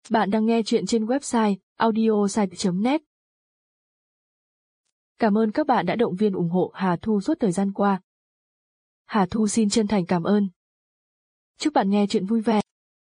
Bạn đang nghe chuyện trên website audiosite.net. Cảm ơn các bạn đã động viên ủng hộ Hà Thu suốt thời gian qua. Hà Thu xin chân thành cảm ơn. Chúc bạn nghe chuyện vui vẻ.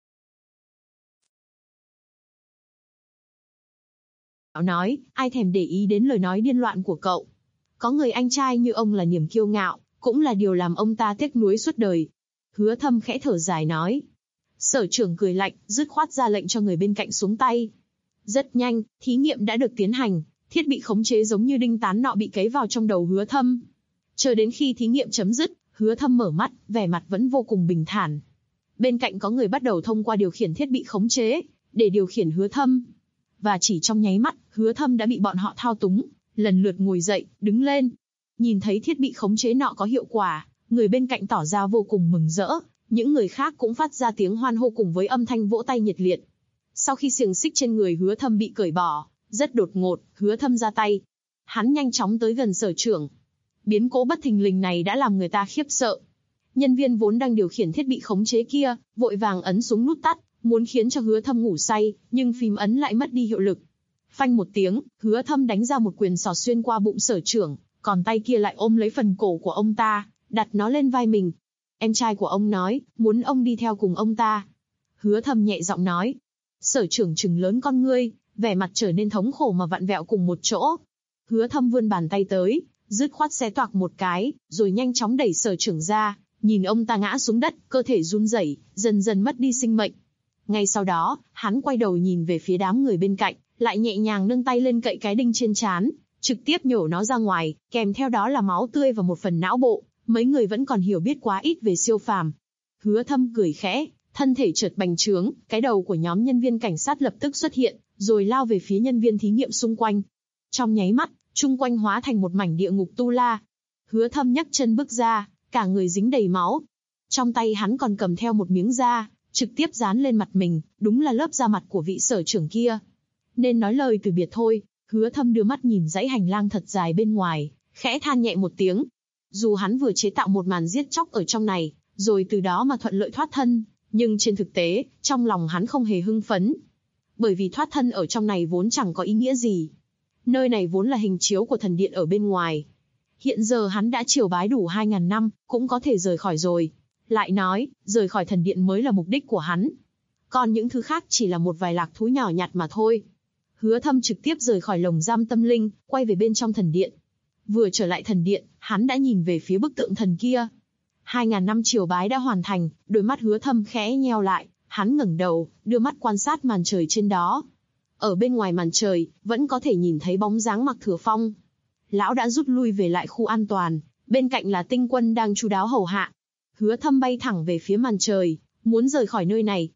Nói, ai thèm để ý đến lời nói điên loạn của cậu. Có người anh trai như ông là niềm kiêu ngạo, cũng là điều làm ông ta tiếc nuối suốt đời. Hứa Thâm khẽ thở dài nói. Sở trưởng cười lạnh, dứt khoát ra lệnh cho người bên cạnh xuống tay. Rất nhanh, thí nghiệm đã được tiến hành, thiết bị khống chế giống như đinh tán nọ bị cấy vào trong đầu Hứa Thâm. Chờ đến khi thí nghiệm chấm dứt, Hứa Thâm mở mắt, vẻ mặt vẫn vô cùng bình thản. Bên cạnh có người bắt đầu thông qua điều khiển thiết bị khống chế, để điều khiển Hứa Thâm. Và chỉ trong nháy mắt, Hứa Thâm đã bị bọn họ thao túng, lần lượt ngồi dậy, đứng lên. Nhìn thấy thiết bị khống chế nọ có hiệu quả, người bên cạnh tỏ ra vô cùng mừng rỡ, những người khác cũng phát ra tiếng hoan hô cùng với âm thanh vỗ tay nhiệt liệt. Sau khi xiềng xích trên người Hứa Thâm bị cởi bỏ, rất đột ngột, Hứa Thâm ra tay. Hắn nhanh chóng tới gần sở trưởng. Biến cố bất thình lình này đã làm người ta khiếp sợ. Nhân viên vốn đang điều khiển thiết bị khống chế kia, vội vàng ấn xuống nút tắt, muốn khiến cho Hứa Thâm ngủ say, nhưng phím ấn lại mất đi hiệu lực. Phanh một tiếng, Hứa Thâm đánh ra một quyền sỏ xuyên qua bụng sở trưởng, còn tay kia lại ôm lấy phần cổ của ông ta, đặt nó lên vai mình. Em trai của ông nói, muốn ông đi theo cùng ông ta. Hứa Thâm nhẹ giọng nói. Sở trưởng trừng lớn con ngươi, vẻ mặt trở nên thống khổ mà vặn vẹo cùng một chỗ. Hứa Thâm vươn bàn tay tới, dứt khoát xé toạc một cái, rồi nhanh chóng đẩy sở trưởng ra, nhìn ông ta ngã xuống đất, cơ thể run rẩy, dần dần mất đi sinh mệnh. Ngay sau đó, hắn quay đầu nhìn về phía đám người bên cạnh, lại nhẹ nhàng nâng tay lên cậy cái đinh trên trán, trực tiếp nhổ nó ra ngoài, kèm theo đó là máu tươi và một phần não bộ. Mấy người vẫn còn hiểu biết quá ít về siêu phàm. Hứa Thâm cười khẽ, thân thể chợt bành trướng, cái đầu của nhóm nhân viên cảnh sát lập tức xuất hiện, rồi lao về phía nhân viên thí nghiệm xung quanh. Trong nháy mắt, chung quanh hóa thành một mảnh địa ngục tu la. Hứa Thâm nhấc chân bước ra, cả người dính đầy máu. Trong tay hắn còn cầm theo một miếng da, trực tiếp dán lên mặt mình, đúng là lớp da mặt của vị sở trưởng kia. Nên nói lời từ biệt thôi, Hứa Thâm đưa mắt nhìn dãy hành lang thật dài bên ngoài, khẽ than nhẹ một tiếng. Dù hắn vừa chế tạo một màn giết chóc ở trong này, rồi từ đó mà thuận lợi thoát thân, nhưng trên thực tế, trong lòng hắn không hề hưng phấn. Bởi vì thoát thân ở trong này vốn chẳng có ý nghĩa gì. Nơi này vốn là hình chiếu của thần điện ở bên ngoài. Hiện giờ hắn đã triều bái đủ 2000 năm, cũng có thể rời khỏi rồi. Lại nói, rời khỏi thần điện mới là mục đích của hắn. Còn những thứ khác chỉ là một vài lạc thú nhỏ nhặt mà thôi. Hứa Thâm trực tiếp rời khỏi lồng giam tâm linh, quay về bên trong thần điện. Vừa trở lại thần điện, hắn đã nhìn về phía bức tượng thần kia. 2000 năm triều bái đã hoàn thành, đôi mắt Hứa Thâm khẽ nheo lại, hắn ngẩng đầu, đưa mắt quan sát màn trời trên đó. Ở bên ngoài màn trời, vẫn có thể nhìn thấy bóng dáng Mạc Thừa Phong. Lão đã rút lui về lại khu an toàn, bên cạnh là tinh quân đang chu đáo hầu hạ. Hứa Thâm bay thẳng về phía màn trời, muốn rời khỏi nơi này.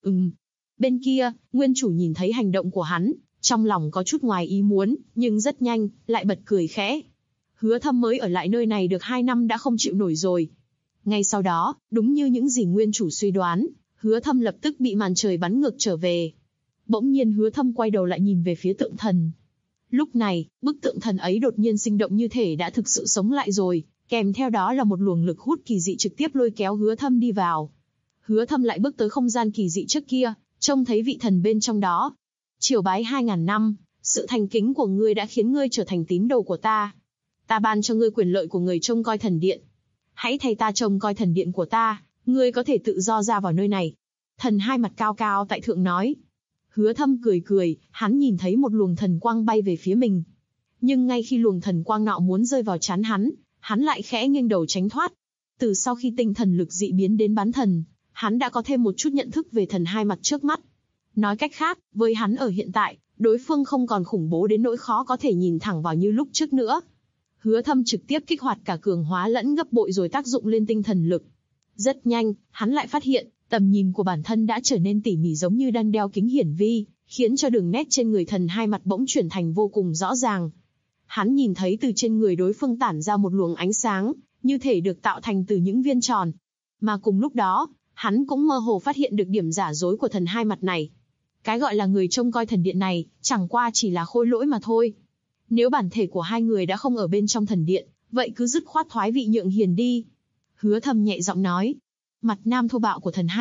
Bên kia, nguyên chủ nhìn thấy hành động của hắn, trong lòng có chút ngoài ý muốn, nhưng rất nhanh, lại bật cười khẽ. Hứa Thâm mới ở lại nơi này được 2 năm đã không chịu nổi rồi. Ngay sau đó, đúng như những gì nguyên chủ suy đoán, Hứa Thâm lập tức bị màn trời bắn ngược trở về. Bỗng nhiên Hứa Thâm quay đầu lại nhìn về phía tượng thần. Lúc này, bức tượng thần ấy đột nhiên sinh động như thể đã thực sự sống lại rồi, kèm theo đó là một luồng lực hút kỳ dị trực tiếp lôi kéo Hứa Thâm đi vào. Hứa Thâm lại bước tới không gian kỳ dị trước kia, trông thấy vị thần bên trong đó. Triều bái 2000 năm, sự thành kính của ngươi đã khiến ngươi trở thành tín đồ của ta. Ta ban cho ngươi quyền lợi của người trông coi thần điện. Hãy thay ta trông coi thần điện của ta, ngươi có thể tự do ra vào nơi này. Thần hai mặt cao cao tại thượng nói. Hứa Thâm cười cười, hắn nhìn thấy một luồng thần quang bay về phía mình. Nhưng ngay khi luồng thần quang nọ muốn rơi vào trán hắn lại khẽ nghiêng đầu tránh thoát. Từ sau khi tinh thần lực dị biến đến bán thần, hắn đã có thêm một chút nhận thức về thần hai mặt trước mắt. Nói cách khác, với hắn ở hiện tại, đối phương không còn khủng bố đến nỗi khó có thể nhìn thẳng vào như lúc trước nữa. Hứa Thâm trực tiếp kích hoạt cả cường hóa lẫn gấp bội rồi tác dụng lên tinh thần lực. Rất nhanh, hắn lại phát hiện, tầm nhìn của bản thân đã trở nên tỉ mỉ giống như đang đeo kính hiển vi, khiến cho đường nét trên người thần hai mặt bỗng chuyển thành vô cùng rõ ràng. Hắn nhìn thấy từ trên người đối phương tản ra một luồng ánh sáng, như thể được tạo thành từ những viên tròn. Mà cùng lúc đó, hắn cũng mơ hồ phát hiện được điểm giả dối của thần hai mặt này. Cái gọi là người trông coi thần điện này, chẳng qua chỉ là khôi lỗi mà thôi. Nếu bản thể của hai người đã không ở bên trong thần điện, vậy cứ dứt khoát thoái vị nhượng hiền đi. Hứa Thâm nhẹ giọng nói. Mặt nam thô bạo của thần hai mặt,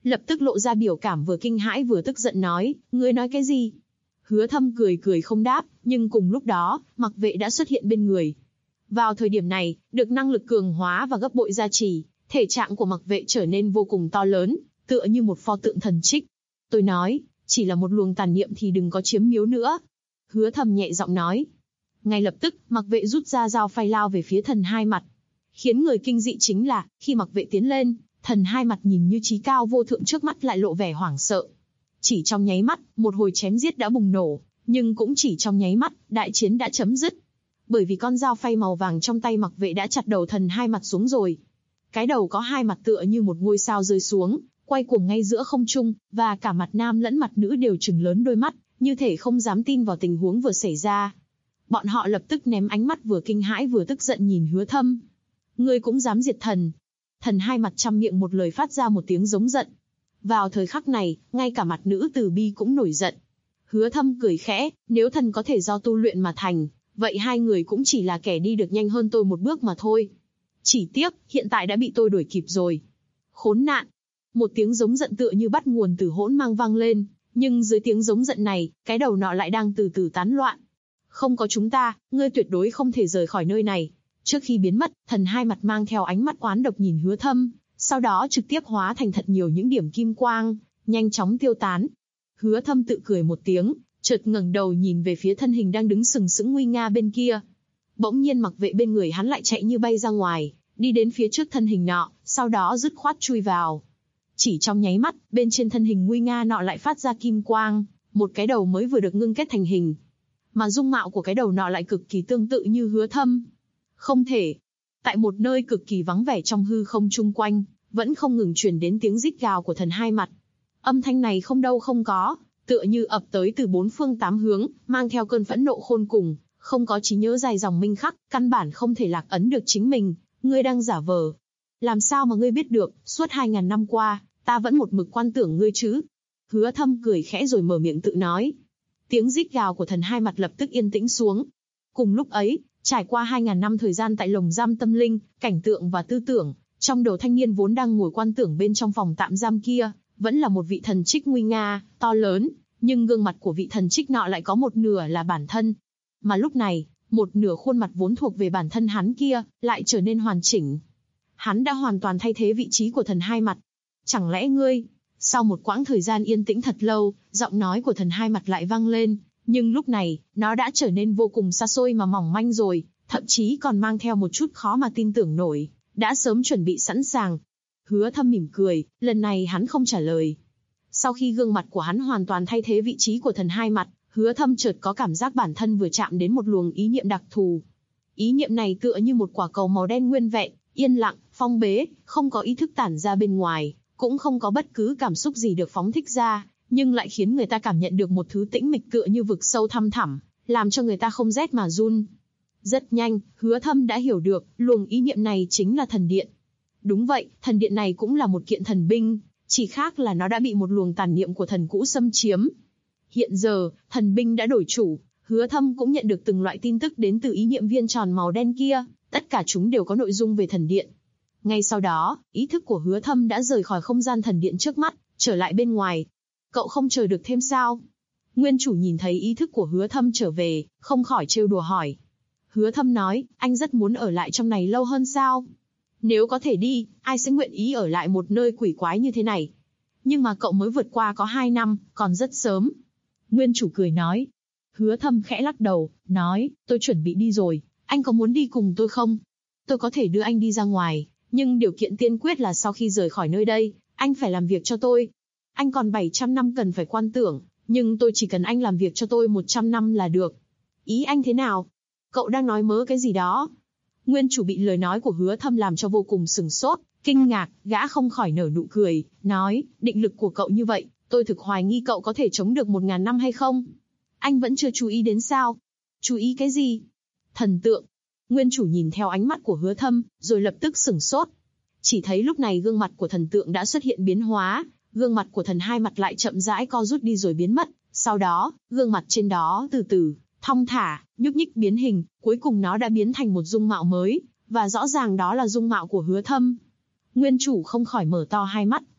lập tức lộ ra biểu cảm vừa kinh hãi vừa tức giận nói, ngươi nói cái gì? Hứa Thâm cười cười không đáp, nhưng cùng lúc đó, Mặc Vệ đã xuất hiện bên người. Vào thời điểm này, được năng lực cường hóa và gấp bội gia trì, thể trạng của Mặc Vệ trở nên vô cùng to lớn, tựa như một pho tượng thần trích. Tôi nói, chỉ là một luồng tàn niệm thì đừng có chiếm miếu nữa. Hứa Thâm nhẹ giọng nói. Ngay lập tức, Mặc Vệ rút ra dao phay lao về phía Thần Hai Mặt. Khiến người kinh dị chính là, khi Mặc Vệ tiến lên, Thần Hai Mặt nhìn như chí cao vô thượng trước mắt lại lộ vẻ hoảng sợ. Chỉ trong nháy mắt, một hồi chém giết đã bùng nổ, nhưng cũng chỉ trong nháy mắt, đại chiến đã chấm dứt. Bởi vì con dao phay màu vàng trong tay Mặc Vệ đã chặt đầu Thần Hai Mặt xuống rồi. Cái đầu có hai mặt tựa như một ngôi sao rơi xuống, quay cuồng ngay giữa không trung, và cả mặt nam lẫn mặt nữ đều trừng lớn đôi mắt, như thể không dám tin vào tình huống vừa xảy ra. Bọn họ lập tức ném ánh mắt vừa kinh hãi vừa tức giận nhìn Hứa Thâm. Ngươi cũng dám diệt thần? Thần Hai Mặt trăm miệng một lời phát ra một tiếng giống giận. Vào thời khắc này, ngay cả mặt nữ Từ Bi cũng nổi giận. Hứa Thâm cười khẽ, nếu thần có thể do tu luyện mà thành, vậy hai người cũng chỉ là kẻ đi được nhanh hơn tôi một bước mà thôi. Chỉ tiếc, hiện tại đã bị tôi đuổi kịp rồi. Khốn nạn! Một tiếng giống giận tựa như bắt nguồn từ hỗn mang vang lên, nhưng dưới tiếng giống giận này, cái đầu nọ lại đang từ từ tán loạn. Không có chúng ta, ngươi tuyệt đối không thể rời khỏi nơi này. Trước khi biến mất, Thần Hai Mặt mang theo ánh mắt oán độc nhìn Hứa Thâm, sau đó trực tiếp hóa thành thật nhiều những điểm kim quang, nhanh chóng tiêu tán. Hứa Thâm tự cười một tiếng, chợt ngẩng đầu nhìn về phía thân hình đang đứng sừng sững nguy nga bên kia. Bỗng nhiên Mặc Vệ bên người hắn lại chạy như bay ra ngoài, đi đến phía trước thân hình nọ, sau đó dứt khoát chui vào. Chỉ trong nháy mắt, bên trên thân hình nguy nga nọ lại phát ra kim quang, một cái đầu mới vừa được ngưng kết thành hình. Mà dung mạo của cái đầu nọ lại cực kỳ tương tự như Hứa Thâm. Không thể. Tại một nơi cực kỳ vắng vẻ trong hư không chung quanh, vẫn không ngừng truyền đến tiếng rít gào của Thần Hai Mặt. Âm thanh này không đâu không có, tựa như ập tới từ bốn phương tám hướng, mang theo cơn phẫn nộ khôn cùng, không có trí nhớ dài dòng minh khắc, căn bản không thể lạc ấn được chính mình. Ngươi đang giả vờ. Làm sao mà ngươi biết được, suốt 2000 năm qua, ta vẫn một mực quan tưởng ngươi chứ? Hứa Thâm cười khẽ rồi mở miệng tự nói. Tiếng rít gào của Thần Hai Mặt lập tức yên tĩnh xuống. Cùng lúc ấy, trải qua 2000 năm thời gian tại lồng giam tâm linh, cảnh tượng và tư tưởng, trong đầu thanh niên vốn đang ngồi quan tưởng bên trong phòng tạm giam kia, vẫn là một vị thần trích nguy nga, to lớn, nhưng gương mặt của vị thần trích nọ lại có một nửa là bản thân. Mà lúc này, một nửa khuôn mặt vốn thuộc về bản thân hắn kia, lại trở nên hoàn chỉnh. Hắn đã hoàn toàn thay thế vị trí của Thần Hai Mặt. Chẳng lẽ ngươi? Sau một quãng thời gian yên tĩnh thật lâu, giọng nói của Thần Hai Mặt lại vang lên, nhưng lúc này, nó đã trở nên vô cùng xa xôi mà mỏng manh rồi, thậm chí còn mang theo một chút khó mà tin tưởng nổi, đã sớm chuẩn bị sẵn sàng. Hứa Thâm mỉm cười, lần này hắn không trả lời. Sau khi gương mặt của hắn hoàn toàn thay thế vị trí của Thần Hai Mặt, Hứa Thâm chợt có cảm giác bản thân vừa chạm đến một luồng ý niệm đặc thù. Ý niệm này tựa như một quả cầu màu đen nguyên vẹn, yên lặng, phong bế, không có ý thức tản ra bên ngoài, cũng không có bất cứ cảm xúc gì được phóng thích ra, nhưng lại khiến người ta cảm nhận được một thứ tĩnh mịch tựa như vực sâu thăm thẳm, làm cho người ta không rét mà run. Rất nhanh, Hứa Thâm đã hiểu được, luồng ý niệm này chính là thần điện. Đúng vậy, thần điện này cũng là một kiện thần binh, chỉ khác là nó đã bị một luồng tàn niệm của thần cũ xâm chiếm. Hiện giờ, thần binh đã đổi chủ, Hứa Thâm cũng nhận được từng loại tin tức đến từ ý niệm viên tròn màu đen kia, tất cả chúng đều có nội dung về thần điện. Ngay sau đó, ý thức của Hứa Thâm đã rời khỏi không gian thần điện trước mắt, trở lại bên ngoài. Cậu không chờ được thêm sao? Nguyên chủ nhìn thấy ý thức của Hứa Thâm trở về, không khỏi trêu đùa hỏi. Hứa Thâm nói, anh rất muốn ở lại trong này lâu hơn sao? Nếu có thể đi, ai sẽ nguyện ý ở lại một nơi quỷ quái như thế này? Nhưng mà cậu mới vượt qua có 2 năm, còn rất sớm. Nguyên chủ cười nói. Hứa Thâm khẽ lắc đầu, nói, tôi chuẩn bị đi rồi, anh có muốn đi cùng tôi không? Tôi có thể đưa anh đi ra ngoài, nhưng điều kiện tiên quyết là sau khi rời khỏi nơi đây, anh phải làm việc cho tôi. Anh còn 700 năm cần phải quan tưởng, nhưng tôi chỉ cần anh làm việc cho tôi 100 năm là được. Ý anh thế nào? Cậu đang nói mớ cái gì đó? Nguyên chủ bị lời nói của Hứa Thâm làm cho vô cùng sửng sốt, kinh ngạc, gã không khỏi nở nụ cười, nói, định lực của cậu như vậy, tôi thực hoài nghi cậu có thể chống được 1000 năm hay không? Anh vẫn chưa chú ý đến sao? Chú ý cái gì? Thần tượng. Nguyên chủ nhìn theo ánh mắt của Hứa Thâm, rồi lập tức sửng sốt. Chỉ thấy lúc này gương mặt của thần tượng đã xuất hiện biến hóa, gương mặt của Thần Hai Mặt lại chậm rãi co rút đi rồi biến mất, sau đó, gương mặt trên đó từ từ, thong thả, nhúc nhích biến hình, cuối cùng nó đã biến thành một dung mạo mới, và rõ ràng đó là dung mạo của Hứa Thâm. Nguyên chủ không khỏi mở to hai mắt,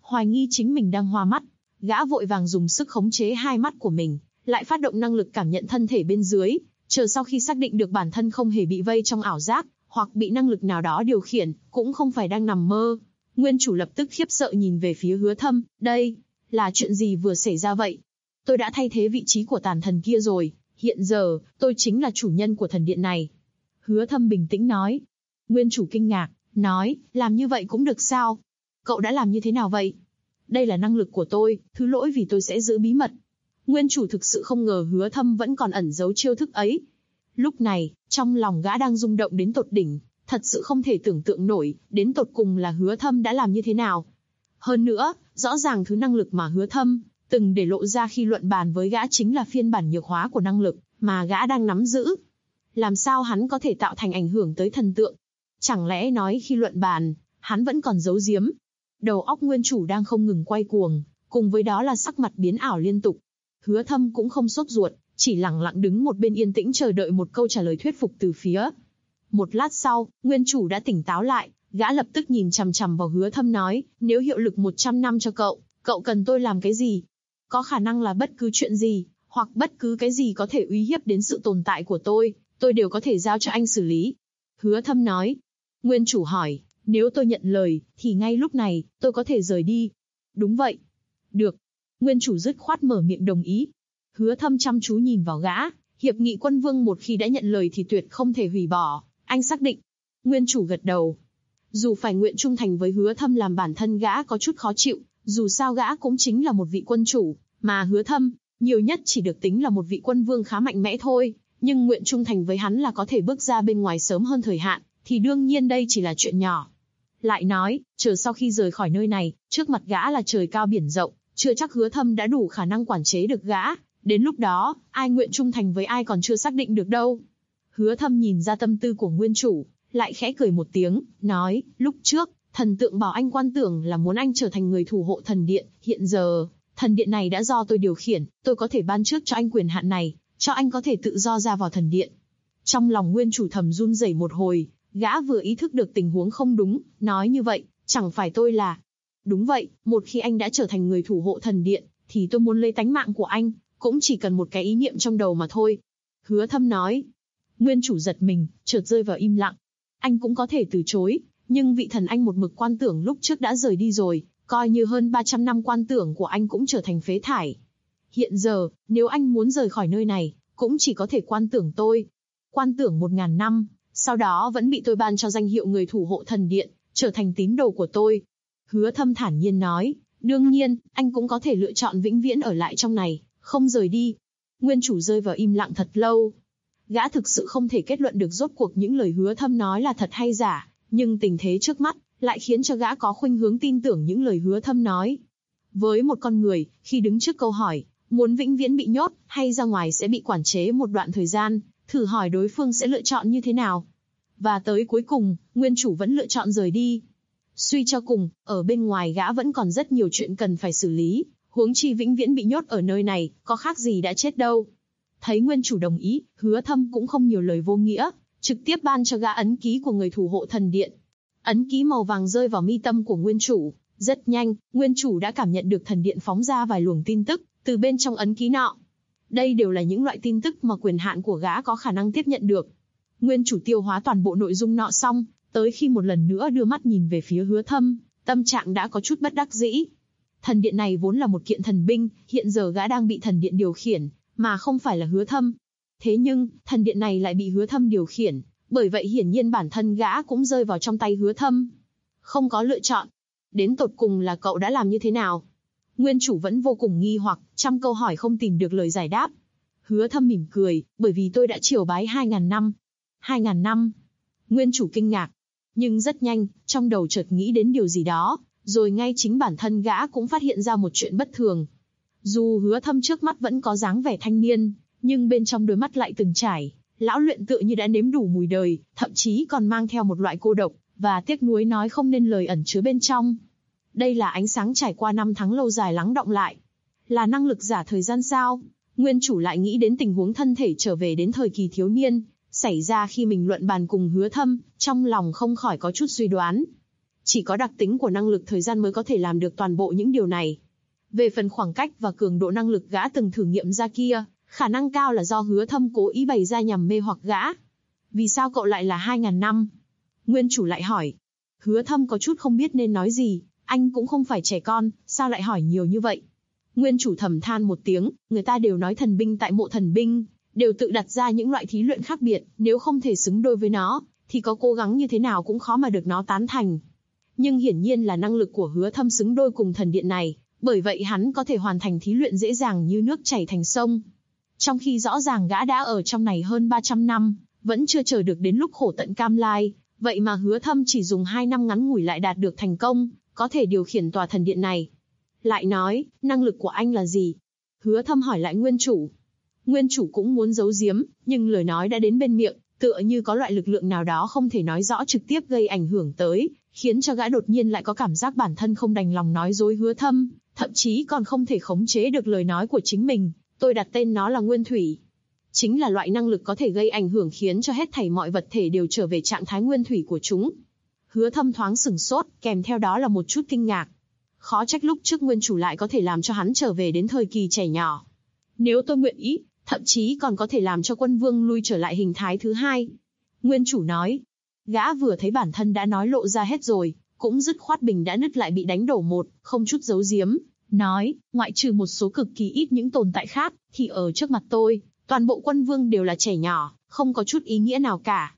hoài nghi chính mình đang hoa mắt. Gã vội vàng dùng sức khống chế hai mắt của mình, lại phát động năng lực cảm nhận thân thể bên dưới, chờ sau khi xác định được bản thân không hề bị vây trong ảo giác, hoặc bị năng lực nào đó điều khiển, cũng không phải đang nằm mơ. Nguyên chủ lập tức khiếp sợ nhìn về phía Hứa Thâm, đây, là chuyện gì vừa xảy ra vậy? Tôi đã thay thế vị trí của tàn thần kia rồi, hiện giờ, tôi chính là chủ nhân của thần điện này. Hứa Thâm bình tĩnh nói. Nguyên chủ kinh ngạc, nói, làm như vậy cũng được sao? Cậu đã làm như thế nào vậy? Đây là năng lực của tôi, thứ lỗi vì tôi sẽ giữ bí mật. Nguyên chủ thực sự không ngờ Hứa Thâm vẫn còn ẩn giấu chiêu thức ấy. Lúc này, trong lòng gã đang rung động đến tột đỉnh, thật sự không thể tưởng tượng nổi, đến tột cùng là Hứa Thâm đã làm như thế nào. Hơn nữa, rõ ràng thứ năng lực mà Hứa Thâm từng để lộ ra khi luận bàn với gã chính là phiên bản nhược hóa của năng lực mà gã đang nắm giữ. Làm sao hắn có thể tạo thành ảnh hưởng tới thần tượng? Chẳng lẽ nói khi luận bàn, hắn vẫn còn giấu giếm? Đầu óc Nguyên chủ đang không ngừng quay cuồng, cùng với đó là sắc mặt biến ảo liên tục. Hứa Thâm cũng không sốt ruột, chỉ lặng lặng đứng một bên yên tĩnh chờ đợi một câu trả lời thuyết phục từ phía. Một lát sau, Nguyên chủ đã tỉnh táo lại, gã lập tức nhìn chằm chằm vào Hứa Thâm nói, nếu hiệu lực 100 năm cho cậu, cậu cần tôi làm cái gì? Có khả năng là bất cứ chuyện gì, hoặc bất cứ cái gì có thể uy hiếp đến sự tồn tại của tôi đều có thể giao cho anh xử lý. Hứa Thâm nói. Nguyên chủ hỏi, nếu tôi nhận lời, thì ngay lúc này, tôi có thể rời đi. Đúng vậy. Được. Nguyên chủ dứt khoát mở miệng đồng ý. Hứa Thâm chăm chú nhìn vào gã, hiệp nghị quân vương một khi đã nhận lời thì tuyệt không thể hủy bỏ, anh xác định. Nguyên chủ gật đầu. Dù phải nguyện trung thành với Hứa Thâm làm bản thân gã có chút khó chịu, dù sao gã cũng chính là một vị quân chủ, mà Hứa Thâm, nhiều nhất chỉ được tính là một vị quân vương khá mạnh mẽ thôi, nhưng nguyện trung thành với hắn là có thể bước ra bên ngoài sớm hơn thời hạn, thì đương nhiên đây chỉ là chuyện nhỏ. Lại nói, chờ sau khi rời khỏi nơi này, trước mặt gã là trời cao biển rộng, chưa chắc Hứa Thâm đã đủ khả năng quản chế được gã, đến lúc đó, ai nguyện trung thành với ai còn chưa xác định được đâu. Hứa Thâm nhìn ra tâm tư của Nguyên chủ, lại khẽ cười một tiếng, nói, lúc trước, thần tượng bảo anh quan tưởng là muốn anh trở thành người thủ hộ thần điện, hiện giờ, thần điện này đã do tôi điều khiển, tôi có thể ban trước cho anh quyền hạn này, cho anh có thể tự do ra vào thần điện. Trong lòng Nguyên chủ thầm run rẩy một hồi, gã vừa ý thức được tình huống không đúng, nói như vậy, chẳng phải tôi là... Đúng vậy, một khi anh đã trở thành người thủ hộ thần điện, thì tôi muốn lấy tánh mạng của anh, cũng chỉ cần một cái ý niệm trong đầu mà thôi. Hứa Thâm nói. Nguyên chủ giật mình, chợt rơi vào im lặng. Anh cũng có thể từ chối, nhưng vị thần anh một mực quan tưởng lúc trước đã rời đi rồi, coi như hơn 300 năm quan tưởng của anh cũng trở thành phế thải. Hiện giờ, nếu anh muốn rời khỏi nơi này, cũng chỉ có thể quan tưởng tôi. Quan tưởng 1000 năm, sau đó vẫn bị tôi ban cho danh hiệu người thủ hộ thần điện, trở thành tín đồ của tôi. Hứa Thâm thản nhiên nói, đương nhiên, anh cũng có thể lựa chọn vĩnh viễn ở lại trong này, không rời đi. Nguyên chủ rơi vào im lặng thật lâu. Gã thực sự không thể kết luận được rốt cuộc những lời Hứa Thâm nói là thật hay giả, nhưng tình thế trước mắt lại khiến cho gã có khuynh hướng tin tưởng những lời Hứa Thâm nói. Với một con người, khi đứng trước câu hỏi, muốn vĩnh viễn bị nhốt, hay ra ngoài sẽ bị quản chế một đoạn thời gian, thử hỏi đối phương sẽ lựa chọn như thế nào. Và tới cuối cùng, Nguyên chủ vẫn lựa chọn rời đi. Suy cho cùng, ở bên ngoài gã vẫn còn rất nhiều chuyện cần phải xử lý, huống chi vĩnh viễn bị nhốt ở nơi này, có khác gì đã chết đâu. Thấy Nguyên chủ đồng ý, Hứa Thâm cũng không nhiều lời vô nghĩa, trực tiếp ban cho gã ấn ký của người thủ hộ thần điện. Ấn ký màu vàng rơi vào mi tâm của Nguyên chủ, rất nhanh, Nguyên chủ đã cảm nhận được thần điện phóng ra vài luồng tin tức từ bên trong ấn ký nọ. Đây đều là những loại tin tức mà quyền hạn của gã có khả năng tiếp nhận được. Nguyên chủ tiêu hóa toàn bộ nội dung nọ xong, tới khi một lần nữa đưa mắt nhìn về phía Hứa Thâm, tâm trạng đã có chút bất đắc dĩ. Thần điện này vốn là một kiện thần binh, hiện giờ gã đang bị thần điện điều khiển, mà không phải là Hứa Thâm. Thế nhưng, thần điện này lại bị Hứa Thâm điều khiển, bởi vậy hiển nhiên bản thân gã cũng rơi vào trong tay Hứa Thâm. Không có lựa chọn. Đến tột cùng là cậu đã làm như thế nào? Nguyên chủ vẫn vô cùng nghi hoặc, trăm câu hỏi không tìm được lời giải đáp. Hứa Thâm mỉm cười, bởi vì tôi đã triều bái 2000 năm. 2000 năm? Nguyên chủ kinh ngạc. Nhưng rất nhanh, trong đầu chợt nghĩ đến điều gì đó, rồi ngay chính bản thân gã cũng phát hiện ra một chuyện bất thường. Dù Hứa Thâm trước mắt vẫn có dáng vẻ thanh niên, nhưng bên trong đôi mắt lại từng trải, lão luyện tựa như đã nếm đủ mùi đời, thậm chí còn mang theo một loại cô độc, và tiếc nuối nói không nên lời ẩn chứa bên trong. Đây là ánh sáng trải qua năm tháng lâu dài lắng đọng lại. Là năng lực giả thời gian sao? Nguyên chủ lại nghĩ đến tình huống thân thể trở về đến thời kỳ thiếu niên, xảy ra khi mình luận bàn cùng Hứa Thâm, trong lòng không khỏi có chút suy đoán. Chỉ có đặc tính của năng lực thời gian mới có thể làm được toàn bộ những điều này. Về phần khoảng cách và cường độ năng lực gã từng thử nghiệm ra kia, khả năng cao là do Hứa Thâm cố ý bày ra nhằm mê hoặc gã. Vì sao cậu lại là 2.000 năm? Nguyên chủ lại hỏi. Hứa Thâm có chút không biết nên nói gì, anh cũng không phải trẻ con, sao lại hỏi nhiều như vậy? Nguyên chủ thầm than một tiếng, người ta đều nói thần binh tại mộ thần binh, đều tự đặt ra những loại thí luyện khác biệt, nếu không thể xứng đôi với nó, thì có cố gắng như thế nào cũng khó mà được nó tán thành. Nhưng hiển nhiên là năng lực của Hứa Thâm xứng đôi cùng thần điện này, bởi vậy hắn có thể hoàn thành thí luyện dễ dàng như nước chảy thành sông. Trong khi rõ ràng gã đã ở trong này hơn 300 năm, vẫn chưa chờ được đến lúc khổ tận cam lai, vậy mà Hứa Thâm chỉ dùng 2 năm ngắn ngủi lại đạt được thành công, có thể điều khiển tòa thần điện này. Lại nói, năng lực của anh là gì? Hứa Thâm hỏi lại nguyên chủ. Nguyên chủ cũng muốn giấu giếm, nhưng lời nói đã đến bên miệng, tựa như có loại lực lượng nào đó không thể nói rõ trực tiếp gây ảnh hưởng tới, khiến cho gã đột nhiên lại có cảm giác bản thân không đành lòng nói dối Hứa Thâm, thậm chí còn không thể khống chế được lời nói của chính mình. Tôi đặt tên nó là Nguyên Thủy. Chính là loại năng lực có thể gây ảnh hưởng khiến cho hết thảy mọi vật thể đều trở về trạng thái nguyên thủy của chúng. Hứa Thâm thoáng sửng sốt, kèm theo đó là một chút kinh ngạc. Khó trách lúc trước nguyên chủ lại có thể làm cho hắn trở về đến thời kỳ trẻ nhỏ. Nếu tôi nguyện ý, thậm chí còn có thể làm cho quân vương lui trở lại hình thái thứ hai. Nguyên chủ nói. Gã vừa thấy bản thân đã nói lộ ra hết rồi, cũng dứt khoát bình đã nứt lại bị đánh đổ một, không chút giấu giếm. Nói, ngoại trừ một số cực kỳ ít những tồn tại khác, thì ở trước mặt tôi, toàn bộ quân vương đều là trẻ nhỏ, không có chút ý nghĩa nào cả.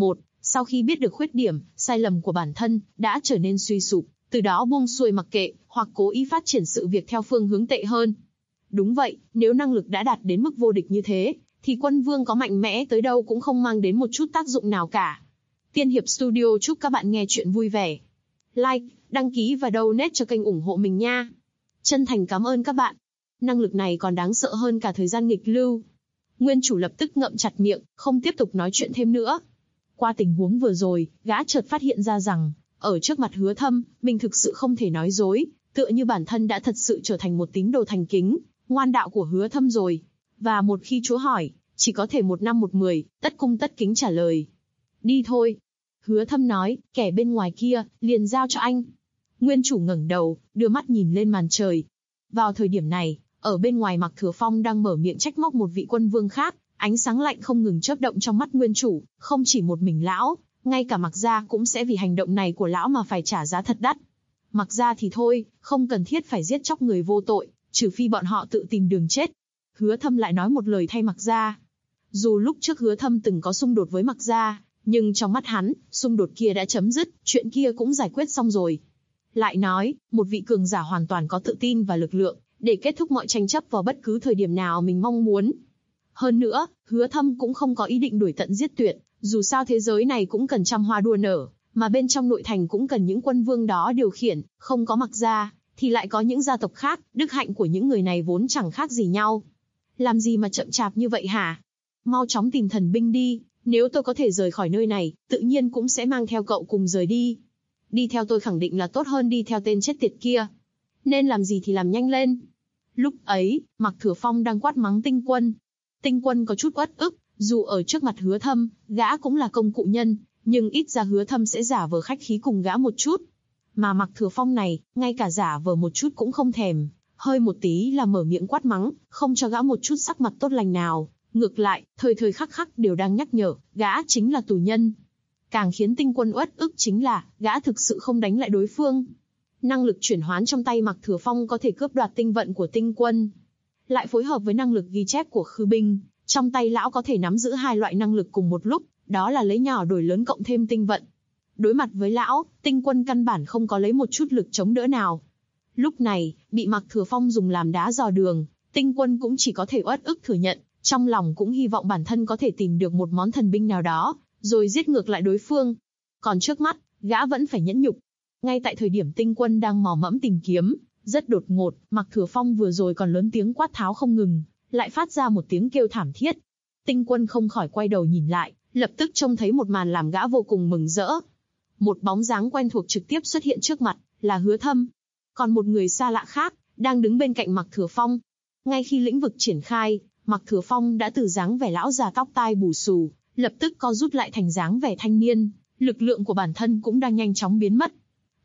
Sau khi biết được khuyết điểm, sai lầm của bản thân, đã trở nên suy sụp, từ đó buông xuôi mặc kệ, hoặc cố ý phát triển sự việc theo phương hướng tệ hơn. Đúng vậy, nếu năng lực đã đạt đến mức vô địch như thế, thì quân vương có mạnh mẽ tới đâu cũng không mang đến một chút tác dụng nào cả. Tiên Hiệp Studio chúc các bạn nghe chuyện vui vẻ. Like, đăng ký và donate cho kênh ủng hộ mình nha. Chân thành cảm ơn các bạn. Năng lực này còn đáng sợ hơn cả thời gian nghịch lưu. Nguyên chủ lập tức ngậm chặt miệng, không tiếp tục nói chuyện thêm nữa. Qua tình huống vừa rồi, gã chợt phát hiện ra rằng, ở trước mặt Hứa Thâm, mình thực sự không thể nói dối, tựa như bản thân đã thật sự trở thành một tín đồ thành kính, ngoan đạo của Hứa Thâm rồi. Và một khi chúa hỏi, chỉ có thể 1 năm 1 mười, tất cung tất kính trả lời. Đi thôi. Hứa Thâm nói, kẻ bên ngoài kia, liền giao cho anh. Nguyên chủ ngẩng đầu, đưa mắt nhìn lên màn trời. Vào thời điểm này, ở bên ngoài Mạc Thừa Phong đang mở miệng trách móc một vị quân vương khác, ánh sáng lạnh không ngừng chớp động trong mắt nguyên chủ, không chỉ một mình lão, ngay cả Mạc gia cũng sẽ vì hành động này của lão mà phải trả giá thật đắt. Mạc gia thì thôi, không cần thiết phải giết chóc người vô tội, trừ phi bọn họ tự tìm đường chết. Hứa Thâm lại nói một lời thay Mạc gia. Dù lúc trước Hứa Thâm từng có xung đột với Mạc gia, nhưng trong mắt hắn, xung đột kia đã chấm dứt, chuyện kia cũng giải quyết xong rồi. Lại nói, một vị cường giả hoàn toàn có tự tin và lực lượng, để kết thúc mọi tranh chấp vào bất cứ thời điểm nào mình mong muốn. Hơn nữa, Hứa Thâm cũng không có ý định đuổi tận giết tuyệt, dù sao thế giới này cũng cần trăm hoa đua nở, mà bên trong nội thành cũng cần những quân vương đó điều khiển, không có Mạc gia, thì lại có những gia tộc khác, đức hạnh của những người này vốn chẳng khác gì nhau. Làm gì mà chậm chạp như vậy hả? Mau chóng tìm thần binh đi, nếu tôi có thể rời khỏi nơi này, tự nhiên cũng sẽ mang theo cậu cùng rời đi. Đi theo tôi khẳng định là tốt hơn đi theo tên chết tiệt kia. Nên làm gì thì làm nhanh lên. Lúc ấy, Mạc Thừa Phong đang quát mắng Tinh Quân. Tinh Quân có chút uất ức, dù ở trước mặt Hứa Thâm, gã cũng là công cụ nhân, nhưng ít ra Hứa Thâm sẽ giả vờ khách khí cùng gã một chút. Mà Mạc Thừa Phong này, ngay cả giả vờ một chút cũng không thèm, hơi một tí là mở miệng quát mắng, không cho gã một chút sắc mặt tốt lành nào. Ngược lại, thời thời khắc khắc đều đang nhắc nhở, gã chính là tù nhân. Càng khiến Tinh Quân uất ức chính là, gã thực sự không đánh lại đối phương. Năng lực chuyển hoán trong tay Mạc Thừa Phong có thể cướp đoạt tinh vận của Tinh Quân. Lại phối hợp với năng lực ghi chép của Khư Binh, trong tay lão có thể nắm giữ 2 loại năng lực cùng một lúc, đó là lấy nhỏ đổi lớn cộng thêm tinh vận. Đối mặt với lão, Tinh Quân căn bản không có lấy một chút lực chống đỡ nào. Lúc này, bị Mạc Thừa Phong dùng làm đá dò đường, Tinh Quân cũng chỉ có thể uất ức thừa nhận, trong lòng cũng hy vọng bản thân có thể tìm được một món thần binh nào đó, rồi giết ngược lại đối phương. Còn trước mắt, gã vẫn phải nhẫn nhục. Ngay tại thời điểm Tinh Quân đang mò mẫm tìm kiếm, rất đột ngột, Mạc Thừa Phong vừa rồi còn lớn tiếng quát tháo không ngừng, lại phát ra một tiếng kêu thảm thiết. Tinh Quân không khỏi quay đầu nhìn lại, lập tức trông thấy một màn làm gã vô cùng mừng rỡ. Một bóng dáng quen thuộc trực tiếp xuất hiện trước mặt, là Hứa Thâm. Còn một người xa lạ khác, đang đứng bên cạnh Mạc Thừa Phong. Ngay khi lĩnh vực triển khai, Mạc Thừa Phong đã từ dáng vẻ lão già tóc tai bù xù, lập tức co rút lại thành dáng vẻ thanh niên, lực lượng của bản thân cũng đang nhanh chóng biến mất.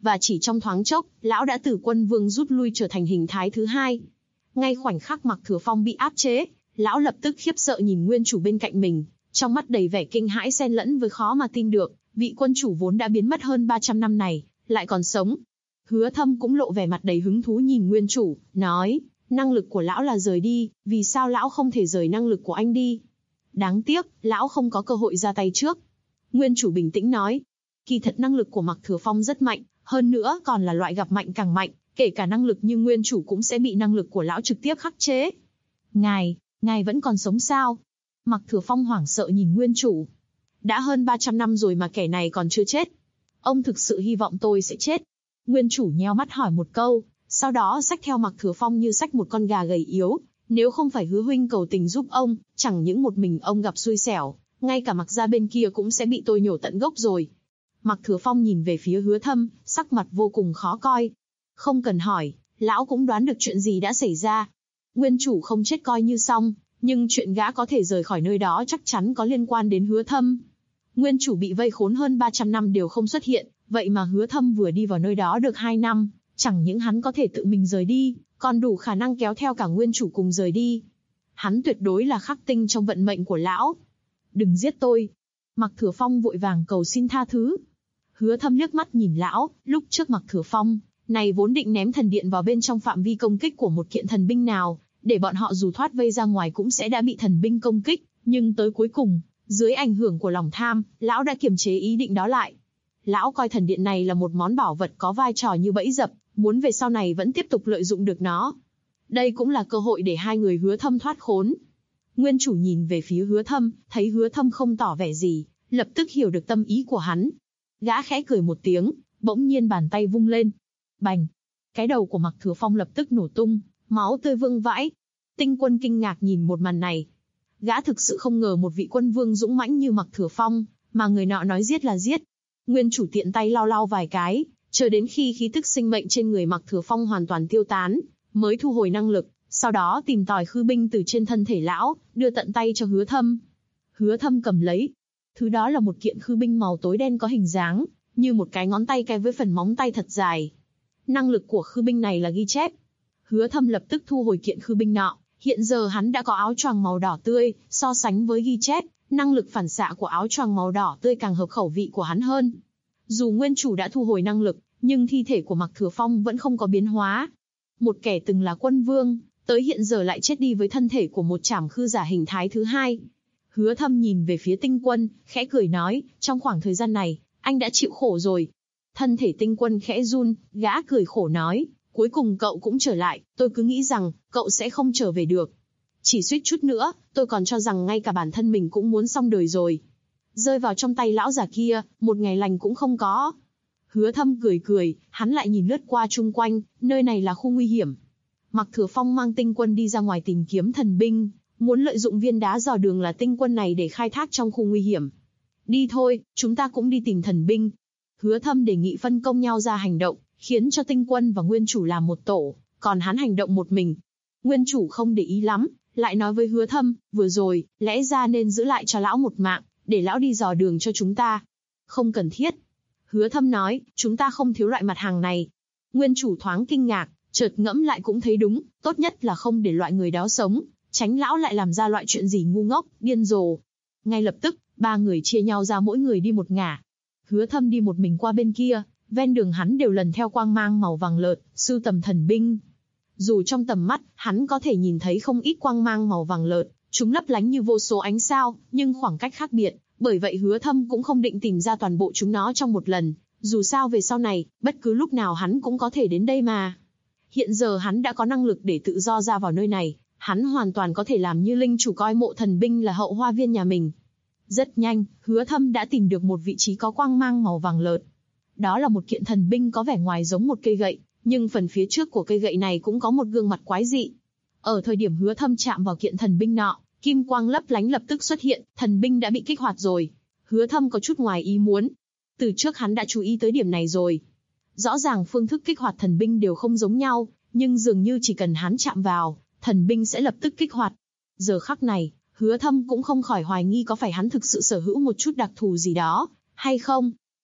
và chỉ trong thoáng chốc, lão đã từ quân vương rút lui trở thành hình thái thứ hai. Ngay khoảnh khắc Mạc Thừa Phong bị áp chế, lão lập tức khiếp sợ nhìn nguyên chủ bên cạnh mình, trong mắt đầy vẻ kinh hãi xen lẫn với khó mà tin được, vị quân chủ vốn đã biến mất hơn 300 năm này, lại còn sống. Hứa Thâm cũng lộ vẻ mặt đầy hứng thú nhìn nguyên chủ, nói, năng lực của lão là rời đi, vì sao lão không thể rời năng lực của anh đi? Đáng tiếc, lão không có cơ hội ra tay trước. Nguyên chủ bình tĩnh nói, kỳ thật năng lực của Mạc Thừa Phong rất mạnh, hơn nữa còn là loại gặp mạnh càng mạnh, kể cả năng lực như nguyên chủ cũng sẽ bị năng lực của lão trực tiếp khắc chế. Ngài vẫn còn sống sao? Mạc Thừa Phong hoảng sợ nhìn nguyên chủ. Đã hơn 300 năm rồi mà kẻ này còn chưa chết. Ông thực sự hy vọng tôi sẽ chết. Nguyên chủ nheo mắt hỏi một câu, sau đó xách theo Mạc Thừa Phong như xách một con gà gầy yếu. Nếu không phải Hứa huynh cầu tình giúp ông, chẳng những một mình ông gặp xui xẻo, ngay cả Mạc gia bên kia cũng sẽ bị tôi nhổ tận gốc rồi. Mạc Thừa Phong nhìn về phía Hứa Thâm, sắc mặt vô cùng khó coi. Không cần hỏi, lão cũng đoán được chuyện gì đã xảy ra. Nguyên chủ không chết coi như xong, nhưng chuyện gã có thể rời khỏi nơi đó chắc chắn có liên quan đến Hứa Thâm. Nguyên chủ bị vây khốn hơn 300 năm đều không xuất hiện, vậy mà Hứa Thâm vừa đi vào nơi đó được 2 năm, chẳng những hắn có thể tự mình rời đi, còn đủ khả năng kéo theo cả nguyên chủ cùng rời đi. Hắn tuyệt đối là khắc tinh trong vận mệnh của lão. Đừng giết tôi. Mạc Thừa Phong vội vàng cầu xin tha thứ. Hứa Thâm liếc mắt nhìn lão, lúc trước Mạc Thừa Phong này vốn định ném thần điện vào bên trong phạm vi công kích của một kiện thần binh nào, để bọn họ dù thoát vây ra ngoài cũng sẽ đã bị thần binh công kích, nhưng tới cuối cùng, dưới ảnh hưởng của lòng tham, lão đã kiềm chế ý định đó lại. Lão coi thần điện này là một món bảo vật có vai trò như bẫy dập, muốn về sau này vẫn tiếp tục lợi dụng được nó. Đây cũng là cơ hội để hai người Hứa Thâm thoát khốn. Nguyên chủ nhìn về phía Hứa Thâm, thấy Hứa Thâm không tỏ vẻ gì, lập tức hiểu được tâm ý của hắn. Gã khẽ cười một tiếng, bỗng nhiên bàn tay vung lên. Bành! Cái đầu của Mạc Thừa Phong lập tức nổ tung, máu tươi vương vãi. Tinh Quân kinh ngạc nhìn một màn này. Gã thực sự không ngờ một vị quân vương dũng mãnh như Mạc Thừa Phong, mà người nọ nói giết là giết. Nguyên chủ tiện tay lau lau vài cái, chờ đến khi khí tức sinh mệnh trên người Mạc Thừa Phong hoàn toàn tiêu tán, mới thu hồi năng lực, sau đó tìm tòi khư binh từ trên thân thể lão, đưa tận tay cho Hứa Thâm. Hứa Thâm cầm lấy. Thứ đó là một kiện khư binh màu tối đen có hình dáng như một cái ngón tay cái với phần móng tay thật dài. Năng lực của khư binh này là ghi chép. Hứa Thâm lập tức thu hồi kiện khư binh nọ, hiện giờ hắn đã có áo choàng màu đỏ tươi, so sánh với ghi chép, năng lực phản xạ của áo choàng màu đỏ tươi càng hợp khẩu vị của hắn hơn. Dù nguyên chủ đã thu hồi năng lực, nhưng thi thể của Mạc Thừa Phong vẫn không có biến hóa. Một kẻ từng là quân vương, tới hiện giờ lại chết đi với thân thể của một trảm khư giả hình thái thứ hai. Hứa Thâm nhìn về phía Tinh Quân, khẽ cười nói, trong khoảng thời gian này, anh đã chịu khổ rồi. Thân thể Tinh Quân khẽ run, gã cười khổ nói, cuối cùng cậu cũng trở lại, tôi cứ nghĩ rằng, cậu sẽ không trở về được. Chỉ suýt chút nữa, tôi còn cho rằng ngay cả bản thân mình cũng muốn xong đời rồi. Rơi vào trong tay lão già kia, một ngày lành cũng không có. Hứa Thâm cười cười, hắn lại nhìn lướt qua chung quanh, nơi này là khu nguy hiểm. Mạc Thừa Phong mang Tinh Quân đi ra ngoài tìm kiếm thần binh, muốn lợi dụng viên đá dò đường là Tinh Quân này để khai thác trong khu nguy hiểm. Đi thôi, chúng ta cũng đi tìm thần binh. Hứa Thâm đề nghị phân công nhau ra hành động, khiến cho Tinh Quân và Nguyên chủ làm một tổ, còn hắn hành động một mình. Nguyên chủ không để ý lắm, lại nói với Hứa Thâm, vừa rồi, lẽ ra nên giữ lại cho lão một mạng, để lão đi dò đường cho chúng ta. Không cần thiết. Hứa Thâm nói, chúng ta không thiếu loại mặt hàng này. Nguyên chủ thoáng kinh ngạc, chợt ngẫm lại cũng thấy đúng, tốt nhất là không để loại người đó sống, tránh lão lại làm ra loại chuyện gì ngu ngốc, điên rồ. Ngay lập tức, ba người chia nhau ra mỗi người đi một ngả. Hứa Thâm đi một mình qua bên kia, ven đường hắn đều lần theo quang mang màu vàng lợt, sưu tầm thần binh. Dù trong tầm mắt, hắn có thể nhìn thấy không ít quang mang màu vàng lợt, chúng lấp lánh như vô số ánh sao, nhưng khoảng cách khác biệt, bởi vậy Hứa Thâm cũng không định tìm ra toàn bộ chúng nó trong một lần, dù sao về sau này, bất cứ lúc nào hắn cũng có thể đến đây mà. Hiện giờ hắn đã có năng lực để tự do ra vào nơi này, hắn hoàn toàn có thể làm như linh chủ coi mộ thần binh là hậu hoa viên nhà mình. Rất nhanh, Hứa Thâm đã tìm được một vị trí có quang mang màu vàng lợt. Đó là một kiện thần binh có vẻ ngoài giống một cây gậy, nhưng phần phía trước của cây gậy này cũng có một gương mặt quái dị. Ở thời điểm Hứa Thâm chạm vào kiện thần binh nọ, kim quang lấp lánh lập tức xuất hiện, thần binh đã bị kích hoạt rồi. Hứa Thâm có chút ngoài ý muốn. Từ trước hắn đã chú ý tới điểm này rồi. Rõ ràng phương thức kích hoạt thần binh đều không giống nhau, nhưng dường như chỉ cần hắn chạm vào, thần binh sẽ lập tức kích hoạt. Giờ khắc này, Hứa Thâm cũng không khỏi hoài nghi có phải hắn thực sự sở hữu một chút đặc thù gì đó, hay không.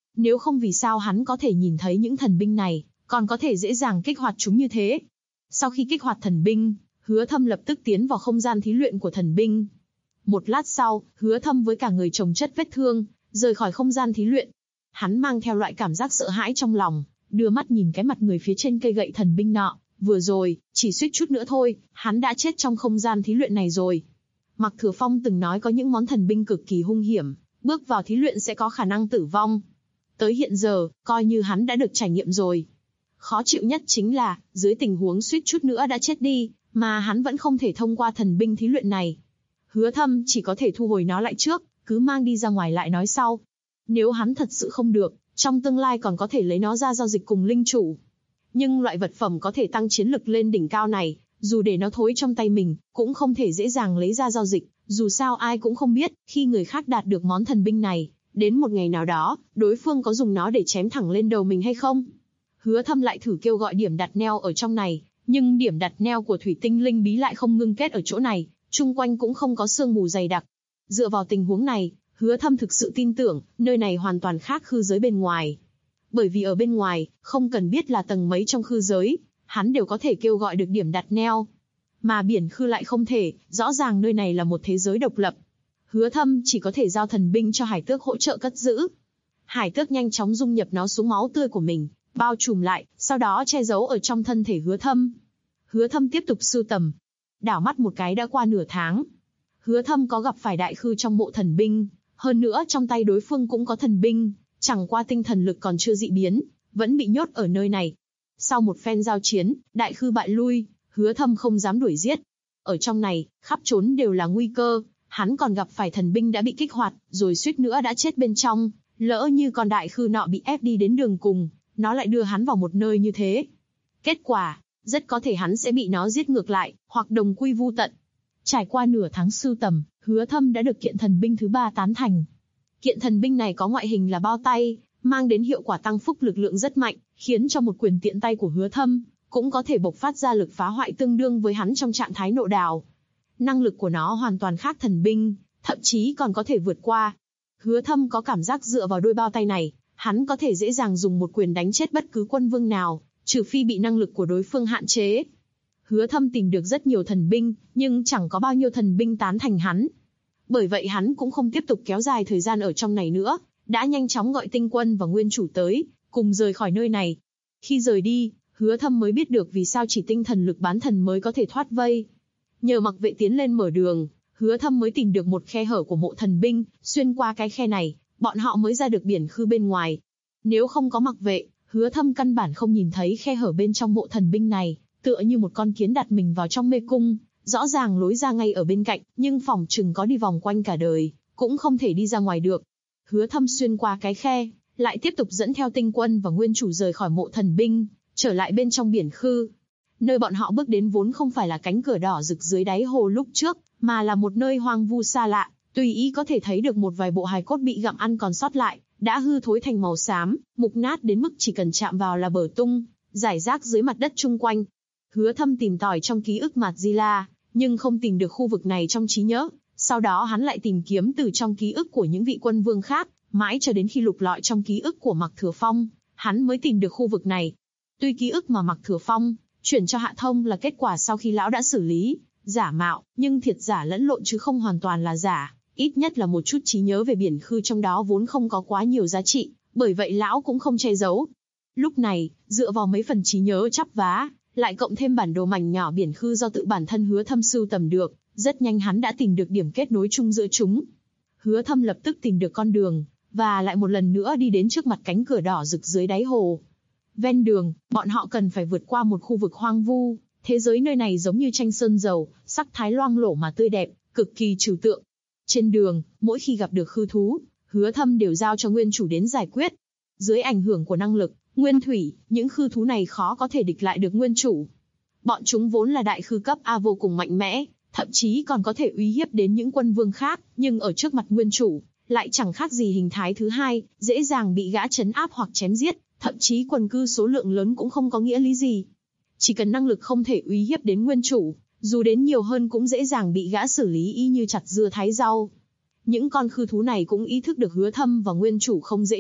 Nếu không vì sao hắn có thể nhìn thấy những thần binh này, còn có thể dễ dàng kích hoạt chúng như thế. Sau khi kích hoạt thần binh, Hứa Thâm lập tức tiến vào không gian thí luyện của thần binh. Một lát sau, Hứa Thâm với cả người chồng chất vết thương, rời khỏi không gian thí luyện. Hắn mang theo loại cảm giác sợ hãi trong lòng, đưa mắt nhìn cái mặt người phía trên cây gậy thần binh nọ. Vừa rồi, chỉ suýt chút nữa thôi, hắn đã chết trong không gian thí luyện này rồi. Mạc Thừa Phong từng nói có những món thần binh cực kỳ hung hiểm, bước vào thí luyện sẽ có khả năng tử vong. Tới hiện giờ, coi như hắn đã được trải nghiệm rồi. Khó chịu nhất chính là, dưới tình huống suýt chút nữa đã chết đi, mà hắn vẫn không thể thông qua thần binh thí luyện này. Hứa Thâm chỉ có thể thu hồi nó lại trước, cứ mang đi ra ngoài lại nói sau. Nếu hắn thật sự không được, trong tương lai còn có thể lấy nó ra giao dịch cùng linh chủ. Nhưng loại vật phẩm có thể tăng chiến lực lên đỉnh cao này, dù để nó thối trong tay mình, cũng không thể dễ dàng lấy ra giao dịch. Dù sao ai cũng không biết, khi người khác đạt được món thần binh này, đến một ngày nào đó, đối phương có dùng nó để chém thẳng lên đầu mình hay không. Hứa Thâm lại thử kêu gọi điểm đặt neo ở trong này, nhưng điểm đặt neo của thủy tinh linh bí lại không ngưng kết ở chỗ này, chung quanh cũng không có sương mù dày đặc. Dựa vào tình huống này, Hứa Thâm thực sự tin tưởng, nơi này hoàn toàn khác khư giới bên ngoài. Bởi vì ở bên ngoài, không cần biết là tầng mấy trong khư giới, hắn đều có thể kêu gọi được điểm đặt neo. Mà biển khư lại không thể, rõ ràng nơi này là một thế giới độc lập. Hứa Thâm chỉ có thể giao thần binh cho Hải Tước hỗ trợ cất giữ. Hải Tước nhanh chóng dung nhập nó xuống máu tươi của mình, bao trùm lại, sau đó che giấu ở trong thân thể Hứa Thâm. Hứa Thâm tiếp tục sưu tầm. Đảo mắt một cái đã qua nửa tháng. Hứa Thâm có gặp phải đại khư trong mộ thần binh, hơn nữa trong tay đối phương cũng có thần binh, chẳng qua tinh thần lực còn chưa dị biến, vẫn bị nhốt ở nơi này. Sau một phen giao chiến, đại khư bại lui, Hứa Thâm không dám đuổi giết. Ở trong này, khắp trốn đều là nguy cơ, hắn còn gặp phải thần binh đã bị kích hoạt, rồi suýt nữa đã chết bên trong. Lỡ như con đại khư nọ bị ép đi đến đường cùng, nó lại đưa hắn vào một nơi như thế. Kết quả, rất có thể hắn sẽ bị nó giết ngược lại, hoặc đồng quy vu tận. Trải qua nửa tháng sưu tầm, Hứa Thâm đã được kiện thần binh thứ 3 tán thành. Kiện thần binh này có ngoại hình là bao tay, mang đến hiệu quả tăng phúc lực lượng rất mạnh, khiến cho một quyền tiện tay của Hứa Thâm cũng có thể bộc phát ra lực phá hoại tương đương với hắn trong trạng thái nộ đào. Năng lực của nó hoàn toàn khác thần binh, thậm chí còn có thể vượt qua. Hứa Thâm có cảm giác dựa vào đôi bao tay này, hắn có thể dễ dàng dùng một quyền đánh chết bất cứ quân vương nào, trừ phi bị năng lực của đối phương hạn chế. Hứa Thâm tìm được rất nhiều thần binh, nhưng chẳng có bao nhiêu thần binh tán thành hắn. Bởi vậy hắn cũng không tiếp tục kéo dài thời gian ở trong này nữa, đã nhanh chóng gọi tinh quân và nguyên chủ tới, cùng rời khỏi nơi này. Khi rời đi, Hứa Thâm mới biết được vì sao chỉ tinh thần lực bán thần mới có thể thoát vây. Nhờ mặc vệ tiến lên mở đường, Hứa Thâm mới tìm được một khe hở của mộ thần binh, xuyên qua cái khe này, bọn họ mới ra được biển khư bên ngoài. Nếu không có mặc vệ, Hứa Thâm căn bản không nhìn thấy khe hở bên trong mộ thần binh này, tựa như một con kiến đặt mình vào trong mê cung, rõ ràng lối ra ngay ở bên cạnh, nhưng phỏng chừng có đi vòng quanh cả đời, cũng không thể đi ra ngoài được. Hứa Thâm xuyên qua cái khe, lại tiếp tục dẫn theo tinh quân và nguyên chủ rời khỏi mộ thần binh, trở lại bên trong biển khư. Nơi bọn họ bước đến vốn không phải là cánh cửa đỏ rực dưới đáy hồ lúc trước, mà là một nơi hoang vu xa lạ, tùy ý có thể thấy được một vài bộ hài cốt bị gặm ăn còn sót lại, đã hư thối thành màu xám, mục nát đến mức chỉ cần chạm vào là bở tung, rải rác dưới mặt đất chung quanh. Hứa Thâm tìm tòi trong ký ức Mạt-di-la, nhưng không tìm được khu vực này trong trí nhớ. Sau đó hắn lại tìm kiếm từ trong ký ức của những vị quân vương khác, mãi cho đến khi lục lọi trong ký ức của Mạc Thừa Phong, hắn mới tìm được khu vực này. Tuy ký ức mà Mạc Thừa Phong chuyển cho Hạ Thông là kết quả sau khi lão đã xử lý, giả mạo, nhưng thiệt giả lẫn lộn chứ không hoàn toàn là giả. Ít nhất là một chút trí nhớ về biển khư trong đó vốn không có quá nhiều giá trị, bởi vậy lão cũng không che giấu. Lúc này, dựa vào mấy phần trí nhớ chắp vá, lại cộng thêm bản đồ mảnh nhỏ biển khư do tự bản thân Hứa Thâm sưu tầm được, rất nhanh hắn đã tìm được điểm kết nối chung giữa chúng. Hứa Thâm lập tức tìm được con đường, và lại một lần nữa đi đến trước mặt cánh cửa đỏ rực dưới đáy hồ. Ven đường, bọn họ cần phải vượt qua một khu vực hoang vu, thế giới nơi này giống như tranh sơn dầu, sắc thái loang lổ mà tươi đẹp, cực kỳ trừu tượng. Trên đường, mỗi khi gặp được khư thú, Hứa Thâm đều giao cho nguyên chủ đến giải quyết. Dưới ảnh hưởng của năng lực nguyên thủy, những khư thú này khó có thể địch lại được nguyên chủ. Bọn chúng vốn là đại khư cấp A vô cùng mạnh mẽ, thậm chí còn có thể uy hiếp đến những quân vương khác, nhưng ở trước mặt nguyên chủ, lại chẳng khác gì hình thái thứ hai, dễ dàng bị gã trấn áp hoặc chém giết, thậm chí quần cư số lượng lớn cũng không có nghĩa lý gì. Chỉ cần năng lực không thể uy hiếp đến nguyên chủ, dù đến nhiều hơn cũng dễ dàng bị gã xử lý y như chặt dưa thái rau. Những con khư thú này cũng ý thức được Hứa Thâm và nguyên chủ không dễ chọc,